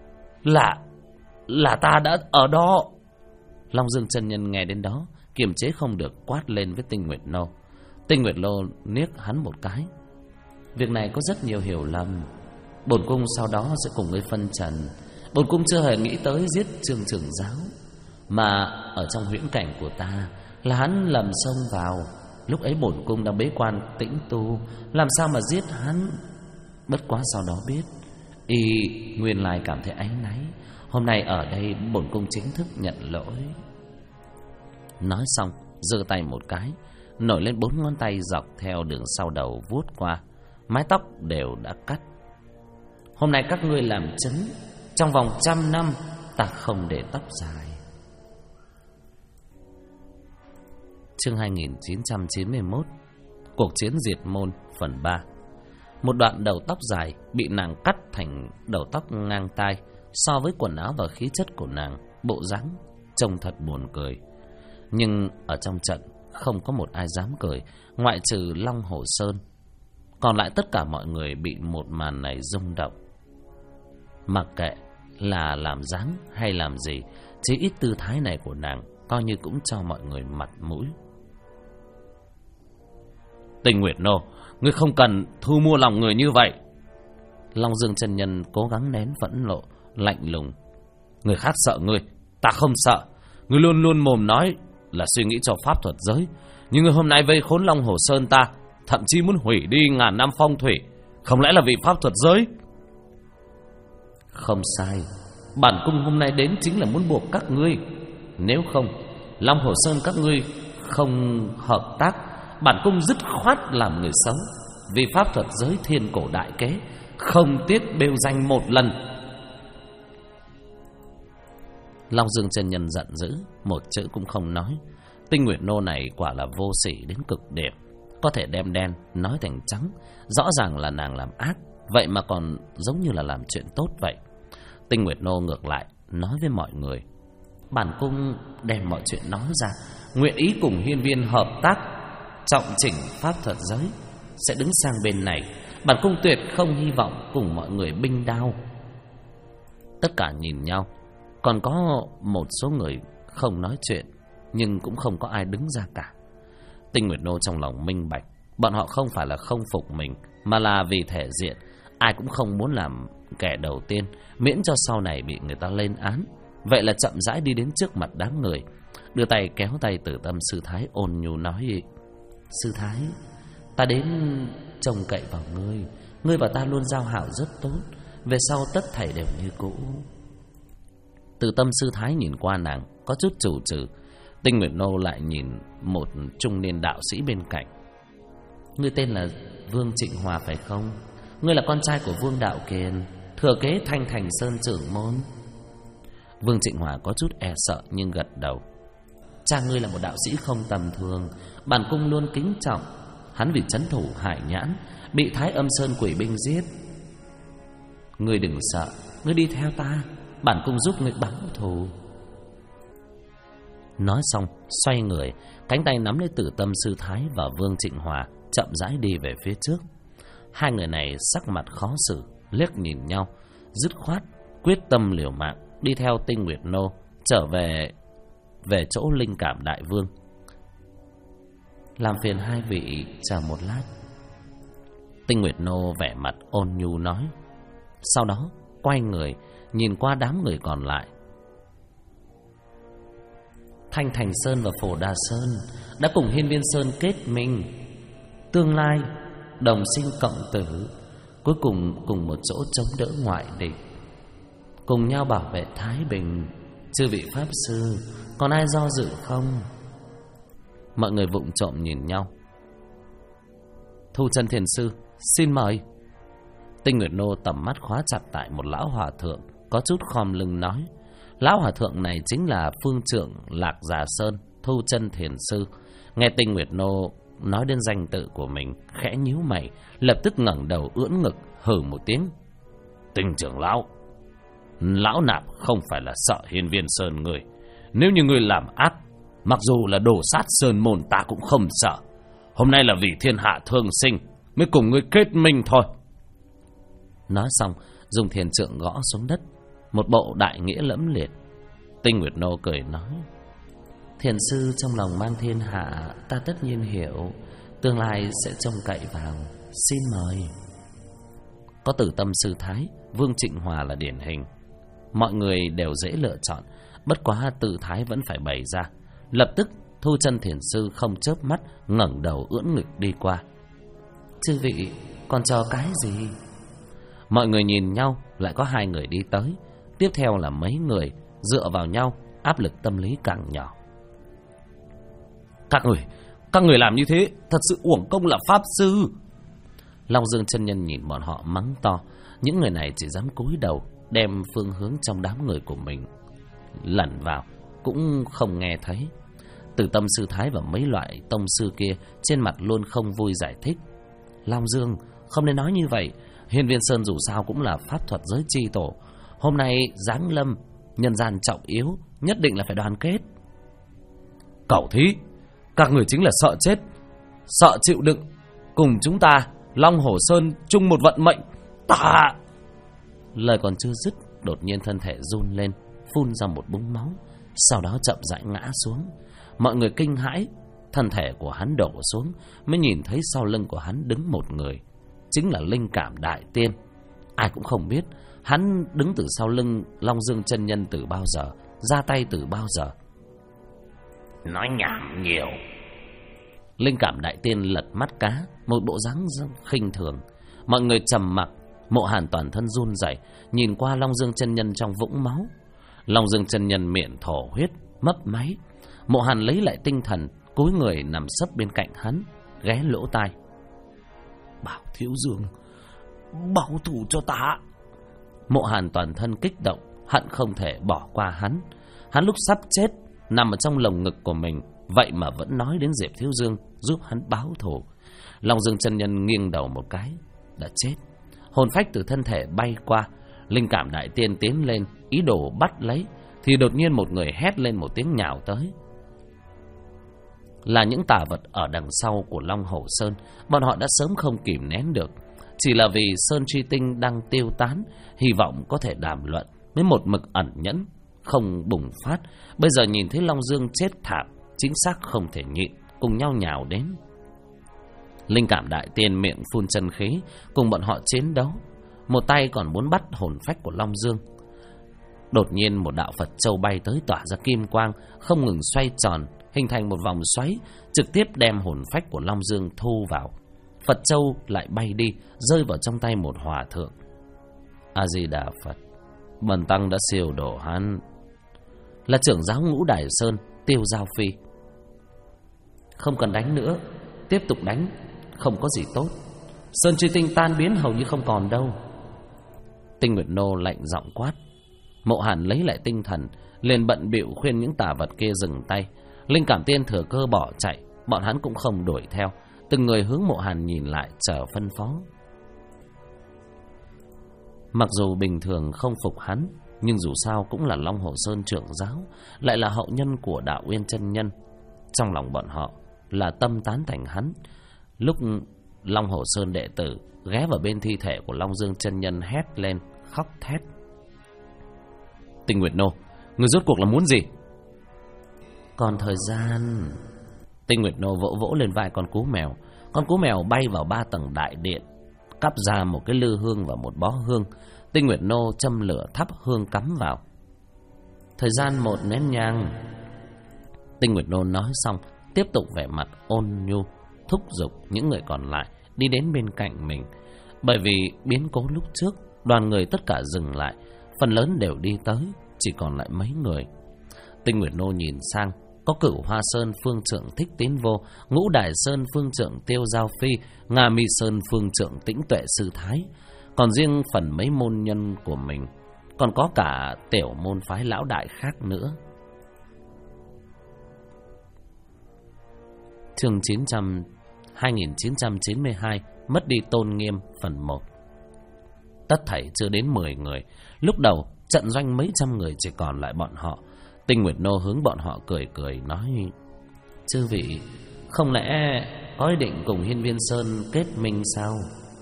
Là ta đã ở đó. Long Dương chân nhân nghe đến đó kiềm chế không được quát lên với Tinh Nguyệt Nô. Tinh Nguyệt Nô liếc hắn một cái. Việc này có rất nhiều hiểu lầm, bổn cung sau đó sẽ cùng ngươi phân trần. Bổn cung chưa hề nghĩ tới giết Trương trưởng giáo, mà ở trong huyễn cảnh của ta là hắn lầm xông vào. Lúc ấy bổn cung đang bế quan tĩnh tu, làm sao mà giết hắn. Bất quá sau đó biết y nguyên lai cảm thấy áy náy. Hôm nay ở đây bổn cung chính thức nhận lỗi. Nói xong giơ tay một cái, nổi lên 4 ngón tay dọc theo đường sau đầu vuốt qua. Mái tóc đều đã cắt. Hôm nay các ngươi làm chứng, trong vòng 100 năm ta không để tóc dài. Chương 2991, Cuộc chiến diệt môn phần 3. Một đoạn đầu tóc dài bị nàng cắt thành đầu tóc ngang tai. So với quần áo và khí chất của nàng, bộ dáng trông thật buồn cười. Nhưng ở trong trận không có một ai dám cười, ngoại trừ Long Hổ Sơn. Còn lại tất cả mọi người bị một màn này rung động. Mặc kệ là làm dáng hay làm gì, chỉ ít tư thái này của nàng coi như cũng cho mọi người mặt mũi. Tinh Nguyệt Nô, ngươi không cần thu mua lòng người như vậy. Long Dương chân nhân cố gắng nén phẫn nộ, lạnh lùng. Người khác sợ ngươi, ta không sợ. Ngươi luôn luôn mồm nói là suy nghĩ cho pháp thuật giới, nhưng ngươi hôm nay vây khốn Long Hồ Sơn ta, thậm chí muốn hủy đi ngàn năm phong thủy, không lẽ là vì pháp thuật giới? Không sai, bản cung hôm nay đến chính là muốn buộc các ngươi. Nếu không, Long Hồ Sơn các ngươi không hợp tác, bản cung dứt khoát làm người xấu. Vì pháp thuật giới thiên cổ đại kế, không tiếc bêu danh một lần. Long Dương chân nhân giận dữ, một chữ cũng không nói. Tinh Nguyệt Nô này quả là vô sỉ đến cực điểm, có thể đem đen nói thành trắng. Rõ ràng là nàng làm ác, vậy mà còn giống như là làm chuyện tốt vậy. Tinh Nguyệt Nô ngược lại nói với mọi người, bản cung đem mọi chuyện nói ra, nguyện ý cùng hiên viên hợp tác, trọng chỉnh pháp thuật giới, sẽ đứng sang bên này. Bản cung tuyệt không hy vọng cùng mọi người binh đao. Tất cả nhìn nhau, còn có một số người không nói chuyện, nhưng cũng không có ai đứng ra cả. Tinh Nguyệt Nô trong lòng minh bạch, bọn họ không phải là không phục mình, mà là vì thể diện. Ai cũng không muốn làm kẻ đầu tiên, miễn cho sau này bị người ta lên án. Vậy là chậm rãi đi đến trước mặt đám người, đưa tay kéo tay Tử Tâm Sư Thái, ôn nhu nói: Sư Thái, ta đến trông cậy vào ngươi. Ngươi và ta luôn giao hảo rất tốt, về sau tất thảy đều như cũ. Tử Tâm Sư Thái nhìn qua nàng, có chút chù chừ. Tinh Nguyệt Nô lại nhìn một trung niên đạo sĩ bên cạnh. Ngươi tên là Vương Trịnh Hòa phải không? Ngươi là con trai của Vương Đạo Kiền, thừa kế Thanh Thành Sơn trưởng môn. Vương Trịnh Hòa có chút e sợ nhưng gật đầu. Cha ngươi là một đạo sĩ không tầm thường, bản cung luôn kính trọng. Hắn vì trấn thủ Hải Nhãn bị Thái Âm Sơn quỷ binh giết. Ngươi đừng sợ, ngươi đi theo ta, bản cung giúp ngươi báo thù. Nói xong xoay người, cánh tay nắm lấy Tử Tâm Sư Thái và Vương Trịnh Hòa, chậm rãi đi về phía trước. Hai người này sắc mặt khó xử, liếc nhìn nhau, dứt khoát quyết tâm liều mạng đi theo Tinh Nguyệt Nô trở về chỗ Linh Cảm Đại Vương. Làm phiền hai vị chờ một lát. Tinh Nguyệt Nô vẻ mặt ôn nhu nói, sau đó quay người nhìn qua đám người còn lại. Thanh Thành Sơn và Phổ Đà Sơn đã cùng Hiên Viên Sơn kết minh, tương lai đồng sinh cộng tử, cuối cùng cùng một chỗ chống đỡ ngoại địch, cùng nhau bảo vệ Thái Bình. Chư vị pháp sư, còn ai do dự không? Mọi người vụng trộm nhìn nhau. Thu Chân Thiền Sư, xin mời. Tinh Nguyệt Nô tầm mắt khóa chặt tại một lão hòa thượng, có chút khom lưng nói. Lão hòa thượng này chính là phương trưởng Lạc Già Sơn, Thu Chân Thiền Sư. Nghe Tinh Nguyệt Nô nói đến danh tự của mình, khẽ nhíu mày, lập tức ngẩng đầu ưỡn ngực, hừ một tiếng. Tinh trưởng lão, lão nạp không phải là sợ Hiên Viên Sơn người. Nếu như người làm ác, mặc dù là đổ sát sơn môn ta cũng không sợ. Hôm nay là vì thiên hạ thương sinh mới cùng ngươi kết minh thôi. Nói xong dùng thiền trượng gõ xuống đất, một bộ đại nghĩa lẫm liệt. Tinh Nguyệt Nô cười nói, thiền sư trong lòng mang thiên hạ, ta tất nhiên hiểu, tương lai sẽ trông cậy vào, xin mời. Có Tử Tâm Sư Thái, Vương Trịnh Hòa là điển hình, mọi người đều dễ lựa chọn, bất quá tự thái vẫn phải bày ra. Lập tức Thu Chân Thiền Sư không chớp mắt ngẩng đầu ưỡn ngực đi qua. Chư vị còn chờ cái gì? Mọi người nhìn nhau, lại có hai người đi tới, tiếp theo là mấy người dựa vào nhau, áp lực tâm lý càng nhỏ. Các người làm như thế thật sự uổng công là pháp sư. Long Dương chân nhân nhìn bọn họ mắng to. Những người này chỉ dám cúi đầu, đem phương hướng trong đám người của mình lẩn vào, cũng không nghe thấy. Từ Tâm sư thái và mấy loại tông sư kia trên mặt luôn không vui giải thích. Long Dương, không nên nói như vậy. Hiên Viên Sơn dù sao cũng là pháp thuật giới chi tổ. Hôm nay giáng lâm, nhân gian trọng yếu, nhất định là phải đoàn kết. Cẩu thí, các người chính là sợ chết, sợ chịu đựng. Cùng chúng ta Long Hổ Sơn chung một vận mệnh. Ta... Lời còn chưa dứt, đột nhiên thân thể run lên, phun ra một búng máu, sau đó chậm rãi ngã xuống. Mọi người kinh hãi, thân thể của hắn đổ xuống, mới nhìn thấy sau lưng của hắn đứng một người, chính là Linh Cảm Đại Tiên. Ai cũng không biết hắn đứng từ sau lưng Long Dương chân nhân từ bao giờ, ra tay từ bao giờ. Nói nhảm nhiều. Linh Cảm Đại Tiên lật mắt cá, một bộ dáng khinh thường. Mọi người trầm mặc. Mộ Hàn toàn thân run rẩy, nhìn qua Long Dương chân nhân trong vũng máu. Long Dương chân nhân miệng thổ huyết, mấp máy. Mộ Hàn lấy lại tinh thần, cúi người nằm sấp bên cạnh hắn, ghé lỗ tai. Bảo Thiếu Dương, báo thù cho ta. Mộ Hàn toàn thân kích động, hận không thể bỏ qua hắn. Hắn lúc sắp chết, nằm ở trong lồng ngực của mình, vậy mà vẫn nói đến Diệp Thiếu Dương giúp hắn báo thù. Long Dương chân nhân nghiêng đầu một cái, đã chết. Hồn phách từ thân thể bay qua. Linh Cảm Đại Tiên tiến lên, ý đồ bắt lấy, thì đột nhiên một người hét lên một tiếng nhào tới. Là những tà vật ở đằng sau của Long Hổ Sơn. Bọn họ đã sớm không kìm nén được, chỉ là vì Sơn Truy Tinh đang tiêu tán, hy vọng có thể đàm luận, mới một mực ẩn nhẫn, không bùng phát. Bây giờ nhìn thấy Long Dương chết thảm, chính xác không thể nhịn, cùng nhau nhào đến. Linh Cảm Đại Tiên miệng phun chân khí, cùng bọn họ chiến đấu. Một tay còn muốn bắt hồn phách của Long Dương. Đột nhiên một đạo Phật châu bay tới, tỏa ra kim quang, không ngừng xoay tròn, hình thành một vòng xoáy, trực tiếp đem hồn phách của Long Dương thu vào. Phật châu lại bay đi, rơi vào trong tay một hòa thượng. A Di Đà Phật, bần tăng đã siêu độ hắn. Là trưởng giáo Ngũ Đài Sơn, Tiêu Giao Phi. Không cần đánh nữa, tiếp tục đánh không có gì tốt. Sơn Truy Tinh tan biến hầu như không còn đâu. Tinh Nguyệt Nô lạnh giọng quát. Mộ Hàn lấy lại tinh thần, liền bận bịu khuyên những tà vật kia dừng tay. Linh Cảm Tiên thừa cơ bỏ chạy, bọn hắn cũng không đuổi theo, từng người hướng Mộ Hàn nhìn lại chờ phân phó. Mặc dù bình thường không phục hắn, nhưng dù sao cũng là Long Hồ Sơn trưởng giáo, lại là hậu nhân của Đạo Uyên chân nhân. Trong lòng bọn họ là tâm tán thành hắn. Lúc Long Hồ Sơn đệ tử ghé vào bên thi thể của Long Dương chân nhân hét lên, khóc thét. Tinh Nguyệt Nô, người rốt cuộc là muốn gì? Còn thời gian. Tinh Nguyệt Nô vỗ vỗ lên vai con cú mèo. Con cú mèo bay vào 3 tầng đại điện, cắp ra một cái lư hương và một bó hương. Tinh Nguyệt Nô châm lửa thắp hương cắm vào. Thời gian 1 nén nhang. Tinh Nguyệt Nô nói xong, tiếp tục vẻ mặt ôn nhu, thúc giục những người còn lại đi đến bên cạnh mình. Bởi vì biến cố lúc trước, đoàn người tất cả dừng lại, phần lớn đều đi tới, chỉ còn lại mấy người. Tinh Nguyệt Nô nhìn sang, có Cửu Hoa Sơn phương trượng Thích Tín Vô, Ngũ Đài Sơn phương trượng Tiêu Giao Phi, Nga Mi Sơn phương trượng Tĩnh Tuệ Sư Thái. Còn riêng phần mấy môn nhân của mình, còn có cả tiểu môn phái lão đại khác nữa. Chương 2992 Mất đi tôn nghiêm phần 1. Tất thảy chưa đến 10 người. Lúc đầu trận doanh mấy trăm người chỉ còn lại bọn họ. Tinh Nguyệt Nô hướng bọn họ cười cười nói: Chư vị, không lẽ có ý định cùng Hiên Viên Sơn kết minh sao?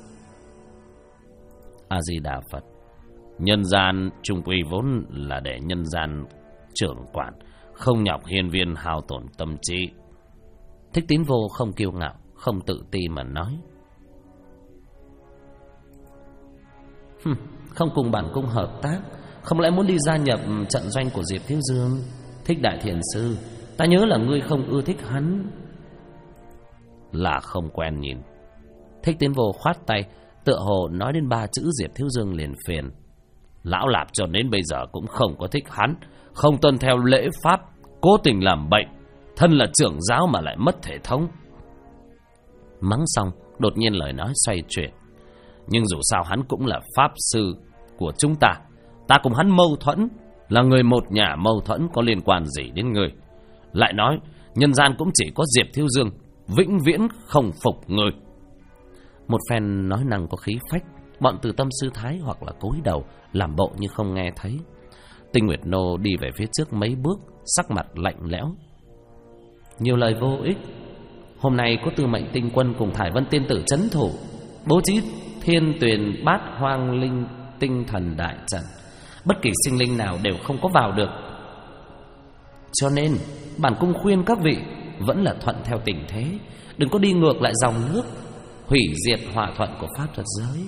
A Di Đà Phật. Nhân gian chung quy vốn là để nhân gian trưởng quản, không nhọc hiên viên hao tổn tâm trí. Thích Tín Vô không kiêu ngạo, không tự ti mà nói: Không cùng bản cung hợp tác, không lẽ muốn đi gia nhập trận doanh của Diệp Thiếu Dương? Thích Đại Thiền Sư, ta nhớ là ngươi không ưa thích hắn. Là không quen nhìn. Thích Tín Vô khoát tay, tựa hồ nói đến 3 chữ Diệp Thiếu Dương liền phiền. Lão Lạp cho đến bây giờ cũng không có thích hắn, không tuân theo lễ pháp, cố tình làm bệnh, Thân là trưởng giáo mà lại mất thể thống. Mắng xong, đột nhiên lời nói xoay chuyển. Nhưng dù sao hắn cũng là pháp sư của chúng ta. Ta cùng hắn mâu thuẫn, là người một nhà, mâu thuẫn có liên quan gì đến người. Lại nói, nhân gian cũng chỉ có Diệp Thiếu Dương vĩnh viễn không phục người. Một phen nói năng có khí phách, bọn Từ Tâm sư thái hoặc là cúi đầu làm bộ như không nghe thấy. Tinh Nguyệt Nô đi về phía trước mấy bước, sắc mặt lạnh lẽo. Nhiều lời vô ích. Hôm nay có Tư Mệnh Tinh Quân cùng Thải Vân Tiên Tử trấn thủ, bố trí Thiên Tuyền Bát Hoang Linh Tinh Thần đại trận, bất kỳ sinh linh nào đều không có vào được. Cho nên bản cung khuyên các vị vẫn là thuận theo tình thế, đừng có đi ngược lại dòng nước, hủy diệt hòa thuận của pháp thuật giới.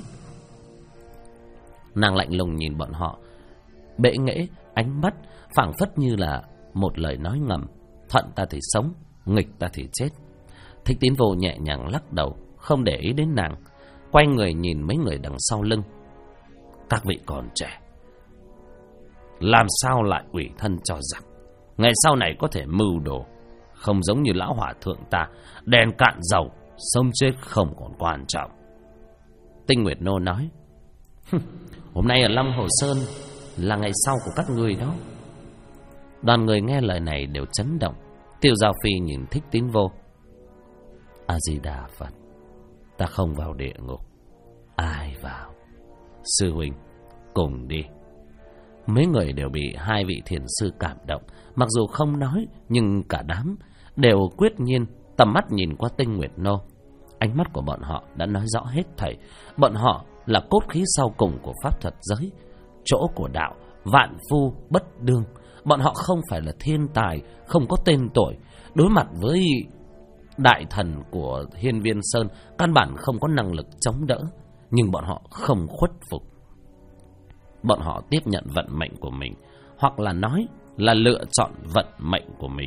Nàng lạnh lùng nhìn bọn họ, bệ nghệ ánh mắt phảng phất như là một lời nói ngầm: thuận ta thì sống, nghịch ta thì chết. Thích Tín Vô nhẹ nhàng lắc đầu, không để ý đến nàng, quay người nhìn mấy người đằng sau lưng. Các vị còn trẻ, làm sao lại ủy thân cho giặc, ngày sau này có thể mưu đồ, không giống như lão hòa thượng ta, đèn cạn dầu, sống chết không còn quan trọng. Tinh Nguyệt Nô nói: hôm nay ở Long Hồ Sơn là ngày sau của các người đó. Đoàn người nghe lời này đều chấn động. Tiêu Giao Phi nhìn Thích Tín Vô: A Di Đà Phật, ta không vào địa ngục, ai vào? Sư huynh cùng đi. Mấy người đều bị hai vị thiền sư cảm động, mặc dù không nói nhưng cả đám đều quyết nhiên tầm mắt nhìn qua Tinh Nguyệt Nô. Ánh mắt của bọn họ đã nói rõ hết thảy. Bọn họ là cốt khí sau cùng của pháp thuật giới, chỗ của đạo vạn phu bất đương. Bọn họ không phải là thiên tài, không có tên tuổi, đối mặt với đại thần của Hiên Viên Sơn căn bản không có năng lực chống đỡ. Nhưng bọn họ không khuất phục. Bọn họ tiếp nhận vận mệnh của mình, hoặc là nói là lựa chọn vận mệnh của mình.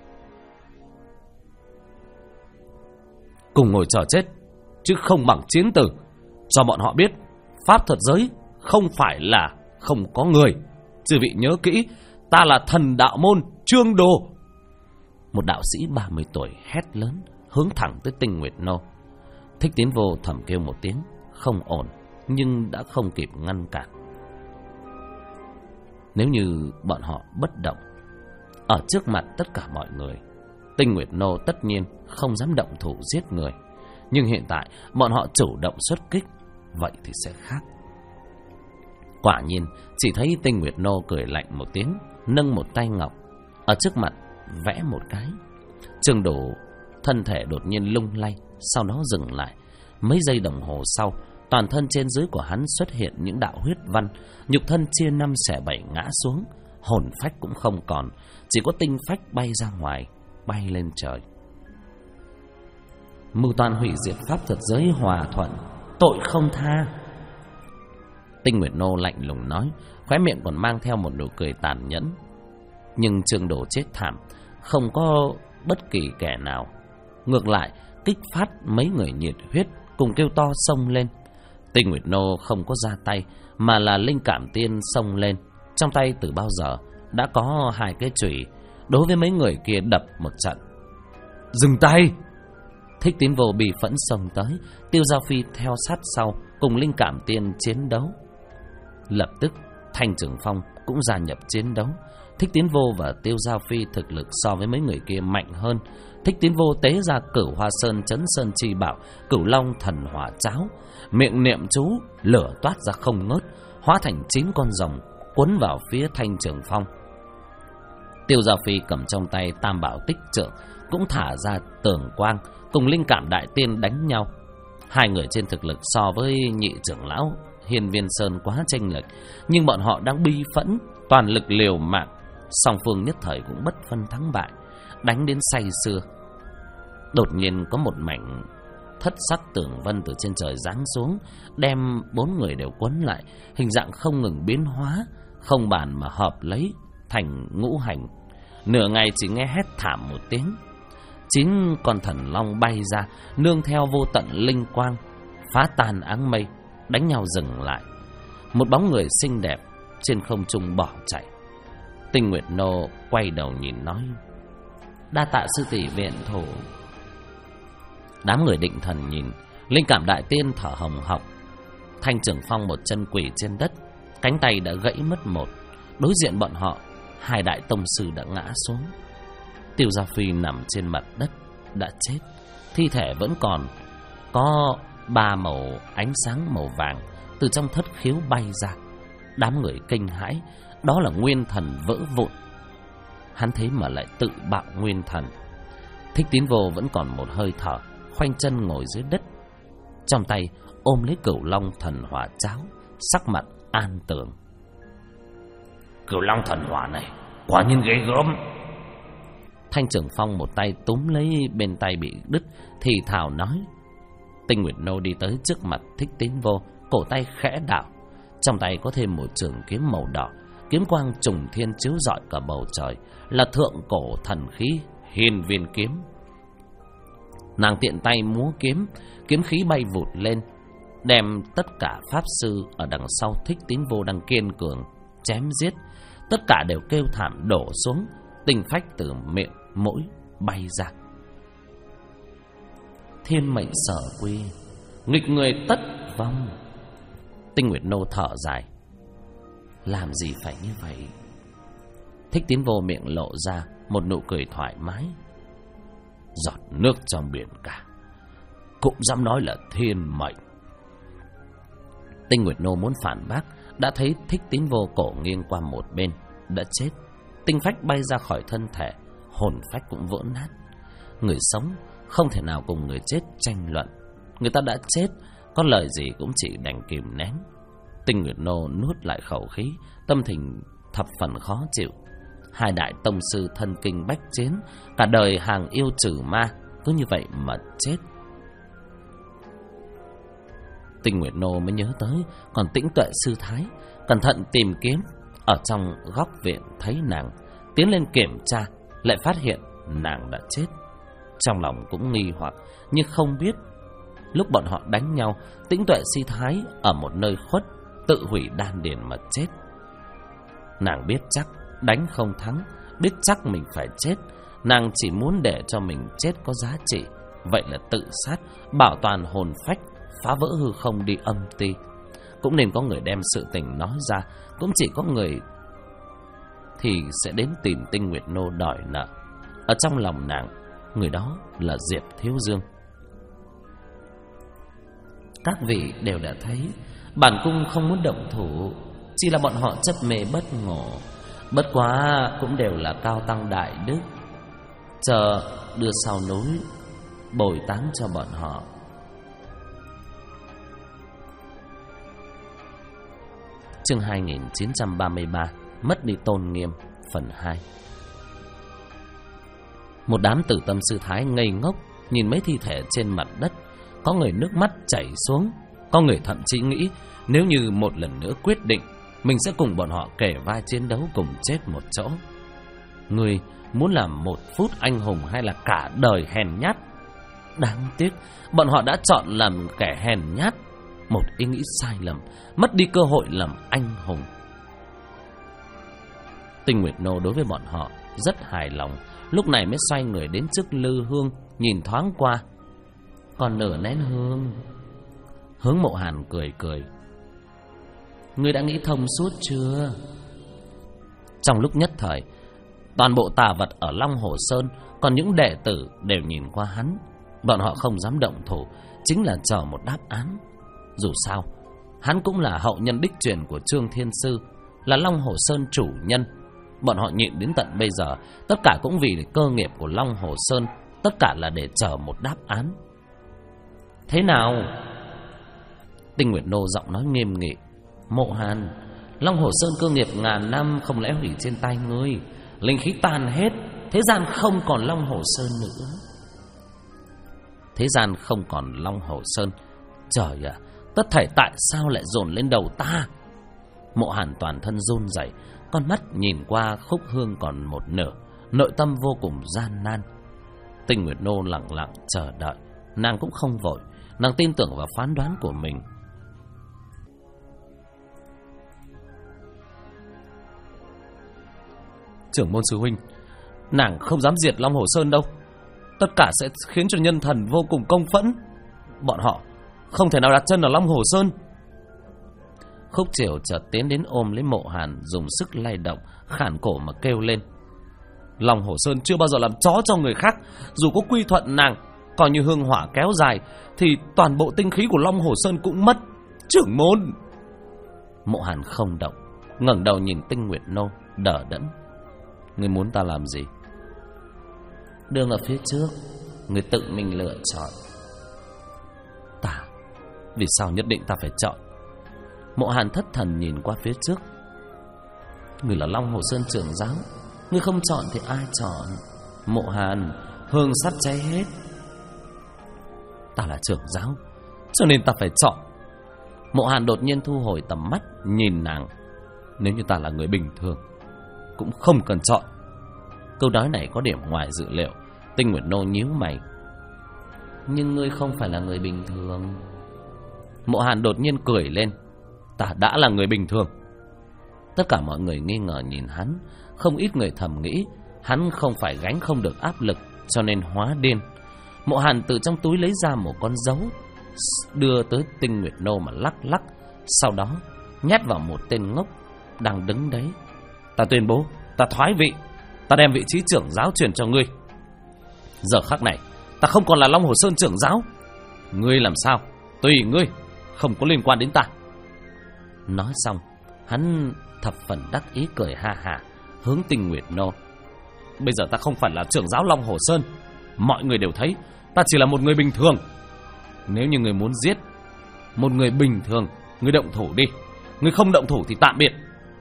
Cùng ngồi chờ chết, chứ không bằng chiến tử. Cho bọn họ biết, pháp thuật giới không phải là không có người. Chư vị nhớ kỹ, ta là thần đạo môn Trương Đồ. Một đạo sĩ 30 tuổi hét lớn, hướng thẳng tới Tinh Nguyệt Nô. Thích Tín Vô thầm kêu một tiếng không ổn, nhưng đã không kịp ngăn cản. Nếu như bọn họ bất động ở trước mặt tất cả mọi người, Tinh Nguyệt Nô tất nhiên không dám động thủ giết người. Nhưng hiện tại bọn họ chủ động xuất kích, vậy thì sẽ khác. Quả nhiên, chỉ thấy Tinh Nguyệt Nô cười lạnh một tiếng, nâng một tay ngọc ở trước mặt vẽ một cái. Trương Đồ thân thể đột nhiên lung lay, sau đó dừng lại. Mấy giây đồng hồ sau, toàn thân trên dưới của hắn xuất hiện những đạo huyết văn, nhục thân chia năm xẻ bảy ngã xuống, hồn phách cũng không còn, chỉ có tinh phách bay ra ngoài, bay lên trời. Mưu toan hủy diệt pháp thuật giới hòa thuận, tội không tha. Tinh Nguyệt Nô lạnh lùng nói, khóe miệng còn mang theo một nụ cười tàn nhẫn. Nhưng Trương Đồ chết thảm, không có bất kỳ kẻ nào. Ngược lại, kích phát mấy người nhiệt huyết cùng kêu to xông lên. Tinh Nguyệt Nô không có ra tay, mà là linh cảm tiên xông lên. Trong tay từ bao giờ đã có hai cái chùy, đối với mấy người kia đập một trận. Dừng tay! Thích Tín Vô bị phẫn xông tới, Tiêu Giao Phi theo sát sau, cùng linh cảm tiên chiến đấu. Lập tức Thanh Trường Phong cũng gia nhập chiến đấu. Thích Tín Vô và Tiêu Giao Phi thực lực so với mấy người kia mạnh hơn. Thích Tín Vô tế ra Cửu Hoa Sơn Chấn Sơn Chi Bảo, Cửu Long Thần Hỏa Cháo, miệng niệm chú, lửa toát ra không ngớt, hóa thành 9 con rồng quấn vào phía Thanh Trường Phong. Tiêu Giao Phi cầm trong tay Tam Bảo Tích Trượng, cũng thả ra tường quang, cùng linh cảm đại tiên đánh nhau. Hai người trên thực lực so với nhị trưởng lão Hiên Viên Sơn quá chênh lệch, nhưng bọn họ đang bi phẫn, toàn lực liều mạng, song phương nhất thời cũng bất phân thắng bại, đánh đến say sưa. Đột nhiên có một mảnh thất sắc tường vân từ trên trời giáng xuống, đem 4 người đều quấn lại, hình dạng không ngừng biến hóa, không bàn mà hợp lấy thành ngũ hành. Nửa ngày chỉ nghe hét thảm một tiếng, 9 con thần long bay ra, nương theo vô tận linh quang, phá tan áng mây, đánh nhau dừng lại. Một bóng người xinh đẹp trên không trung bỏ chạy. Tinh Nguyệt Nô quay đầu nhìn nói, Đa tạ sư tỷ viện thủ. Đám người định thần nhìn, linh cảm đại tiên thở hồng hộc. Thanh Trường Phong một chân quỳ trên đất, cánh tay đã gãy mất một. Đối diện bọn họ, hai đại tông sư đã ngã xuống. Tiêu Gia Phi nằm trên mặt đất đã chết, thi thể vẫn còn có 3 màu ánh sáng màu vàng từ trong thất khiếu bay ra. Đám người kinh hãi, đó là nguyên thần vỡ vụn. Hắn thế mà lại tự bạo nguyên thần. Thích Tín Vô vẫn còn một hơi thở, khoanh chân ngồi dưới đất, trong tay ôm lấy Cửu Long thần hỏa cháo, sắc mặt an tường. Cửu Long thần hỏa này quả nhiên ghê gớm. Thanh Trường Phong một tay túm lấy bên tay bị đứt, thì thào nói. Tinh Nguyệt Nô đi tới trước mặt Thích Tín Vô, cổ tay khẽ đảo, trong tay có thêm một trường kiếm màu đỏ, kiếm quang trùng thiên chiếu rọi cả bầu trời, là thượng cổ thần khí Hiên Viên kiếm. Nàng tiện tay múa kiếm, kiếm khí bay vụt lên, đem tất cả pháp sư ở đằng sau Thích Tín Vô đang kiên cường chém giết. Tất cả đều kêu thảm đổ xuống, tinh phách từ miệng mũi bay ra. Thiên mệnh sở quy, nghịch người tất vong. Tinh Nguyệt Nô thở dài. Làm gì phải như vậy? Thích Tín Vô miệng lộ ra một nụ cười thoải mái. Giọt nước trong biển cả cũng dám nói là thiên mệnh. Tinh Nguyệt Nô muốn phản bác, đã thấy Thích Tín Vô cổ nghiêng qua một bên, đã chết. Tinh phách bay ra khỏi thân thể, hồn phách cũng vỡ nát. Người sống không thể nào cùng người chết tranh luận. Người ta đã chết, có lời gì cũng chỉ đành kìm nén. Tinh Nguyệt Nô nuốt lại khẩu khí, tâm tình thập phần khó chịu. Hai đại tông sư thân kinh bách chiến, cả đời hàng yêu trừ ma, cứ như vậy mà chết. Tinh Nguyệt Nô mới nhớ tới còn Tĩnh Tuệ sư thái, cẩn thận tìm kiếm. Ở trong góc viện thấy nàng, tiến lên kiểm tra, lại phát hiện nàng đã chết. Trong lòng cũng nghi hoặc, nhưng không biết lúc bọn họ đánh nhau, Tĩnh Tuệ sư thái ở một nơi khuất tự hủy đan điền mà chết. Nàng biết chắc đánh không thắng, biết chắc mình phải chết, nàng chỉ muốn để cho mình chết có giá trị, vậy là tự sát, bảo toàn hồn phách, phá vỡ hư không đi âm ti. Cũng nên có người đem sự tình nói ra, cũng chỉ có người thì sẽ đến tìm Tinh Nguyệt Nô đòi nợ. Ở trong lòng nàng, người đó là Diệp Thiếu Dương. Các vị đều đã thấy, bản cung không muốn động thủ, chỉ là bọn họ chấp mê bất ngộ. Bất quá cũng đều là cao tăng đại đức, chờ đưa sau núi bồi táng cho bọn họ. Chương 2933, mất đi tôn nghiêm, phần 2. Một đám tử tâm sư thái ngây ngốc nhìn mấy thi thể trên mặt đất. Có người nước mắt chảy xuống, có người thậm chí nghĩ nếu như một lần nữa quyết định, mình sẽ cùng bọn họ kể vai chiến đấu cùng chết một chỗ. Người muốn làm 1 phút anh hùng hay là cả đời hèn nhát? Đáng tiếc, bọn họ đã chọn làm kẻ hèn nhát. Một ý nghĩ sai lầm, mất đi cơ hội làm anh hùng. Tinh Nguyệt Nô đối với bọn họ rất hài lòng, lúc này mới xoay người đến trước lư hương, nhìn thoáng qua. Còn nửa nén hương. Hướng Mộ Hàn cười cười. Ngươi đã nghĩ thông suốt chưa? Trong lúc nhất thời, toàn bộ tà vật ở Long Hồ Sơn, còn những đệ tử đều nhìn qua hắn. Bọn họ không dám động thủ, chính là chờ một đáp án. Dù sao, hắn cũng là hậu nhân đích truyền của Trương Thiên Sư, là Long Hồ Sơn chủ nhân. Bọn họ nhịn đến tận bây giờ, tất cả cũng vì cơ nghiệp của Long Hồ Sơn, tất cả là để chờ một đáp án. Thế nào? Tinh Nguyệt Nô giọng nói nghiêm nghị. Mộ Hàn, Long Hồ Sơn cơ nghiệp ngàn năm không lẽ hủy trên tay ngươi? Linh khí tan hết, thế gian không còn Long Hồ Sơn nữa. Thế gian không còn Long Hồ Sơn? Trời ạ, tất thảy tại sao lại dồn lên đầu ta? Mộ Hàn toàn thân run rẩy, con mắt nhìn qua khúc hương còn một nửa, nội tâm vô cùng gian nan. Tinh Nguyệt Nô lặng lặng chờ đợi, nàng cũng không vội, nàng tin tưởng vào phán đoán của mình. Trưởng môn sư huynh, Nàng không dám diệt Long Hồ Sơn đâu. Tất cả sẽ khiến cho nhân thần vô cùng công phẫn. Bọn họ không thể nào đặt chân ở Long Hồ Sơn. Khúc Triều chợt tiến đến ôm lấy Mộ Hàn, dùng sức lay động, khản cổ mà kêu lên. Long Hồ Sơn chưa bao giờ làm chó cho người khác. Dù có quy thuận nàng, coi như hương hỏa kéo dài, thì toàn bộ tinh khí của Long Hồ Sơn cũng mất. Trưởng môn. Mộ Hàn không động, ngẩng đầu nhìn Tinh Nguyệt Nô, đờ đẫn. Ngươi muốn ta làm gì? Đường ở phía trước, ngươi tự mình lựa chọn. Ta? Vì sao nhất định ta phải chọn? Mộ Hàn thất thần nhìn qua phía trước. Ngươi là Long Hồ Sơn trưởng giáo, ngươi không chọn thì ai chọn? Mộ Hàn, hương sắp cháy hết. Ta là trưởng giáo, cho nên ta phải chọn. Mộ Hàn đột nhiên thu hồi tầm mắt, nhìn nàng. Nếu như ta là người bình thường, cũng không cần chọn. Câu nói này có điểm ngoài dự liệu. Tinh Nguyệt Nô nhíu mày. Nhưng ngươi không phải là người bình thường. Mộ Hàn đột nhiên cười lên. Ta đã là người bình thường. Tất cả mọi người nghi ngờ nhìn hắn. Không ít người thầm nghĩ hắn không phải gánh không được áp lực, cho nên hóa điên. Mộ Hàn từ trong túi lấy ra một con dấu, đưa tới Tinh Nguyệt Nô mà lắc lắc. Sau đó nhét vào một tên ngốc đang đứng đấy. Ta tuyên bố, ta thoái vị. Ta đem vị trí trưởng giáo truyền cho ngươi. Giờ khắc này, ta không còn là Long Hồ Sơn trưởng giáo. Ngươi làm sao tùy ngươi, không có liên quan đến ta. Nói xong, hắn thập phần đắc ý cười ha ha, hướng Tinh Nguyệt Nô. Bây giờ ta không phải là trưởng giáo Long Hồ Sơn. Mọi người đều thấy ta chỉ là một người bình thường. Nếu như người muốn giết một người bình thường, người động thủ đi. Người không động thủ thì tạm biệt.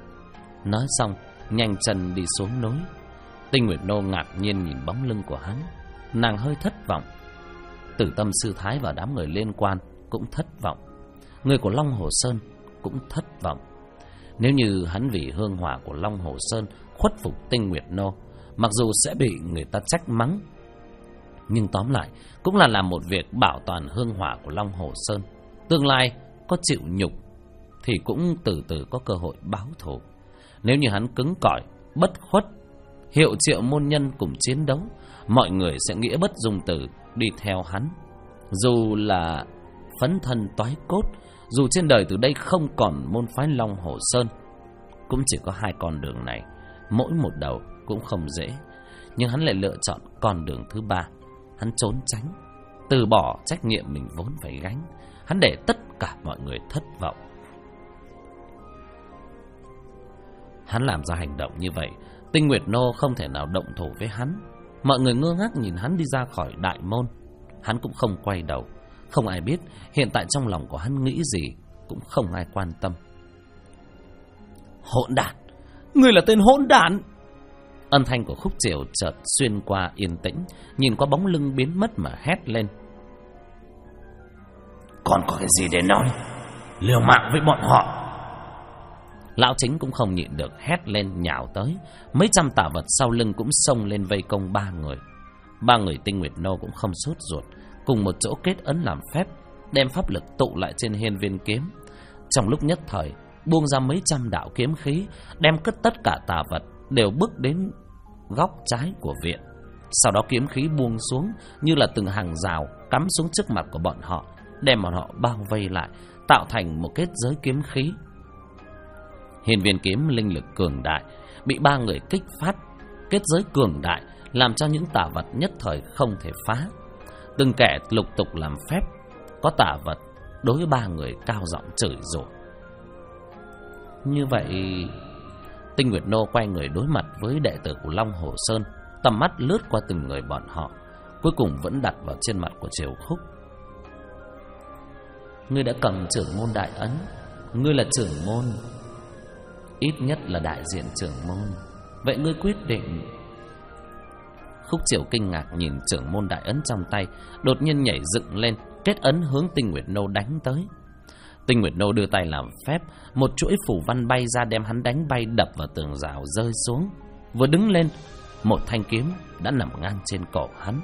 Nói xong, nhanh chân đi xuống núi. Tinh Nguyệt Nô ngạc nhiên nhìn bóng lưng của hắn. Nàng hơi thất vọng. Tử Tâm Sư Thái và đám người liên quan cũng thất vọng. Người của Long Hồ Sơn cũng thất vọng. Nếu như hắn vì hương hỏa của Long Hồ Sơn khuất phục Tinh Nguyệt Nô, mặc dù sẽ bị người ta trách mắng, nhưng tóm lại cũng là làm một việc bảo toàn hương hỏa của Long Hồ Sơn. Tương lai có chịu nhục thì cũng từ từ có cơ hội báo thù. Nếu như hắn cứng cỏi, bất khuất, hiệu triệu môn nhân cùng chiến đấu, mọi người sẽ nghĩa bất dung từ đi theo hắn. Dù là phấn thân toái cốt, dù trên đời từ đây không còn môn phái Long Hồ Sơn, cũng chỉ có hai con đường này, mỗi một đầu cũng không dễ. Nhưng hắn lại lựa chọn con đường thứ ba. Hắn trốn tránh, từ bỏ trách nhiệm mình vốn phải gánh. Hắn để tất cả mọi người thất vọng. Hắn làm ra hành động như vậy, Tinh Nguyệt Nô không thể nào động thủ với hắn. Mọi người ngơ ngác nhìn hắn đi ra khỏi đại môn. Hắn cũng không quay đầu. Không ai biết hiện tại trong lòng của hắn nghĩ gì, cũng không ai quan tâm. Hỗn đản! Ngươi là tên hỗn đản! Âm thanh của Khúc Triều chợt xuyên qua yên tĩnh, nhìn qua bóng lưng biến mất mà hét lên. Còn có cái gì để nói? Liều mạng với bọn họ! Lão Chính cũng không nhịn được, hét lên nhào tới. Mấy trăm tà vật sau lưng cũng xông lên vây công ba người. Ba người Tinh Nguyệt Nô cũng không sốt ruột, cùng một chỗ kết ấn làm phép, đem pháp lực tụ lại trên hiên viên kiếm. Trong lúc nhất thời buông ra mấy trăm đạo kiếm khí, đem cất tất cả tà vật đều bước đến góc trái của viện. Sau đó kiếm khí buông xuống như là từng hàng rào cắm xuống trước mặt của bọn họ, đem bọn họ bao vây lại, tạo thành một kết giới kiếm khí. Hiên viên kiếm linh lực cường đại, bị ba người kích phát, kết giới cường đại làm cho những tà vật nhất thời không thể phá. Từng kẻ lục tục làm phép, có tà vật đối với ba người cao giọng chửi rủa. Như vậy, Tinh Nguyệt Nô quay người đối mặt với đệ tử của Long Hồ Sơn, tầm mắt lướt qua từng người bọn họ, cuối cùng vẫn đặt vào trên mặt của Triều Khúc. Ngươi đã cầm trưởng môn đại ấn, ngươi là trưởng môn, ít nhất là đại diện trưởng môn. Vậy ngươi quyết định? Khúc Triều kinh ngạc nhìn trưởng môn đại ấn trong tay, đột nhiên nhảy dựng lên, kết ấn hướng Tinh Nguyệt Nô đánh tới. Tinh Nguyệt Nô đưa tay làm phép, một chuỗi phủ văn bay ra đem hắn đánh bay, đập vào tường rào rơi xuống. Vừa đứng lên, một thanh kiếm đã nằm ngang trên cổ hắn.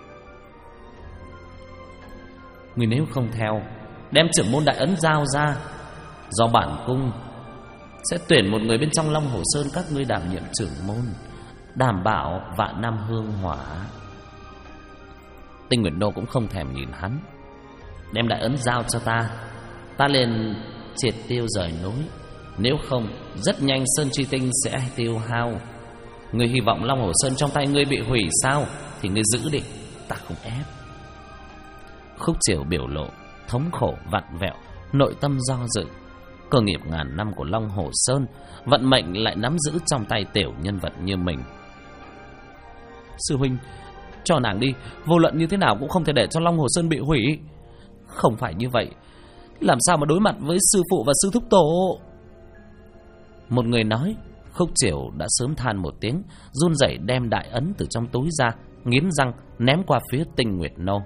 Người nếu không theo, đem trưởng môn đại ấn giao ra, do bản cung sẽ tuyển một người bên trong Long Hồ Sơn các ngươi đảm nhiệm trưởng môn. đảm bảo vạn năm hương hỏa. Tinh Nguyệt Nô cũng không thèm nhìn hắn. Đem đại ấn giao cho ta, ta liền triệt tiêu rời núi. Nếu không, rất nhanh Sơn Chi Tinh sẽ tiêu hao. Ngươi hy vọng Long Hồ Sơn trong tay ngươi bị hủy sao? Thì ngươi giữ đi, ta không ép. Khúc Chiểu biểu lộ thống khổ vặn vẹo, nội tâm do dự. Cơ nghiệp ngàn năm của Long Hồ Sơn, vận mệnh lại nắm giữ trong tay tiểu nhân vật như mình. Sư huynh, cho nàng đi, vô luận như thế nào cũng không thể để cho Long Hồ Sơn bị hủy. Không phải như vậy, làm sao mà đối mặt với sư phụ và sư thúc tổ? Một người nói. Khúc Chiểu đã sớm than một tiếng, run rẩy đem đại ấn từ trong túi ra, nghiến răng ném qua phía Tinh Nguyệt Nô.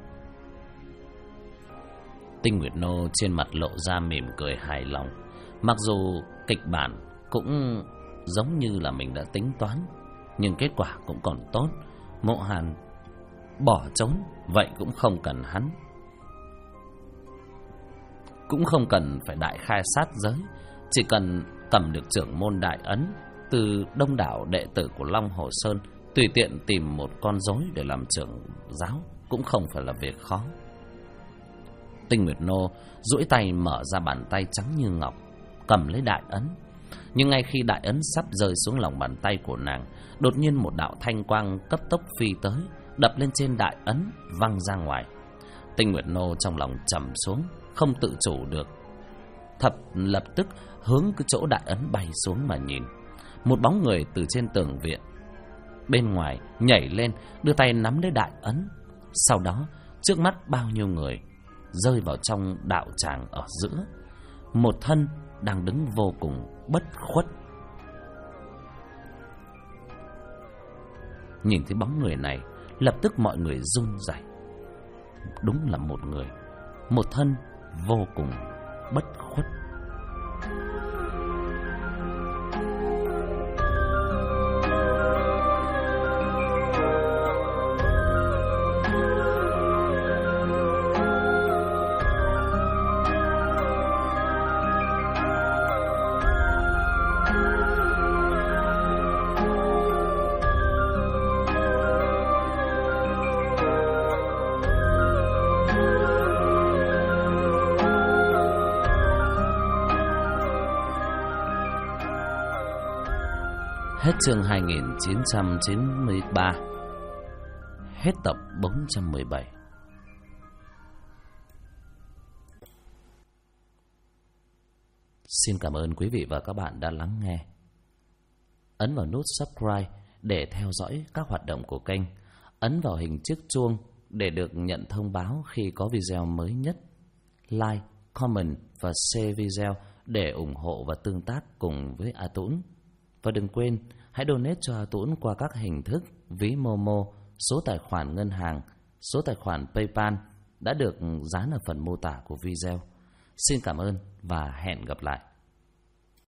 Tinh Nguyệt Nô trên mặt lộ ra mỉm cười hài lòng. Mặc dù kịch bản cũng giống như là mình đã tính toán, nhưng kết quả cũng còn tốt. Mộ Hàn bỏ trốn, vậy cũng không cần hắn, cũng không cần phải đại khai sát giới. Chỉ cần cầm được trưởng môn đại ấn từ đông đảo đệ tử của Long Hồ Sơn, tùy tiện tìm một con rối để làm trưởng giáo cũng không phải là việc khó. Tinh Nguyệt Nô duỗi tay mở ra bàn tay trắng như ngọc, cầm lấy đại ấn. Nhưng ngay khi đại ấn sắp rơi xuống lòng bàn tay của nàng, đột nhiên một đạo thanh quang cấp tốc phi tới, đập lên trên đại ấn, văng ra ngoài. Tinh Nguyệt Nô trong lòng trầm xuống, không tự chủ được, lập tức hướng cái chỗ đại ấn bay xuống mà nhìn. Một bóng người từ trên tường viện bên ngoài nhảy lên, đưa tay nắm lấy đại ấn. Sau đó trước mắt bao nhiêu người rơi vào trong đạo tràng ở giữa. Một thân đang đứng vô cùng bất khuất. Nhìn thấy bóng người này, lập tức mọi người run rẩy. Đúng là một người, một thân vô cùng bất khuất. Hết chương 2993. Hết tập 417. Xin cảm ơn quý vị và các bạn đã lắng nghe. Ấn vào nút subscribe để theo dõi các hoạt động của kênh. Ấn vào hình chiếc chuông để được nhận thông báo khi có video mới nhất. Like, comment và share video để ủng hộ và tương tác cùng với A Tũng. Và đừng quên, hãy donate cho A Tũng qua các hình thức ví Momo, số tài khoản ngân hàng, số tài khoản PayPal đã được dán ở phần mô tả của video. Xin cảm ơn và hẹn gặp lại.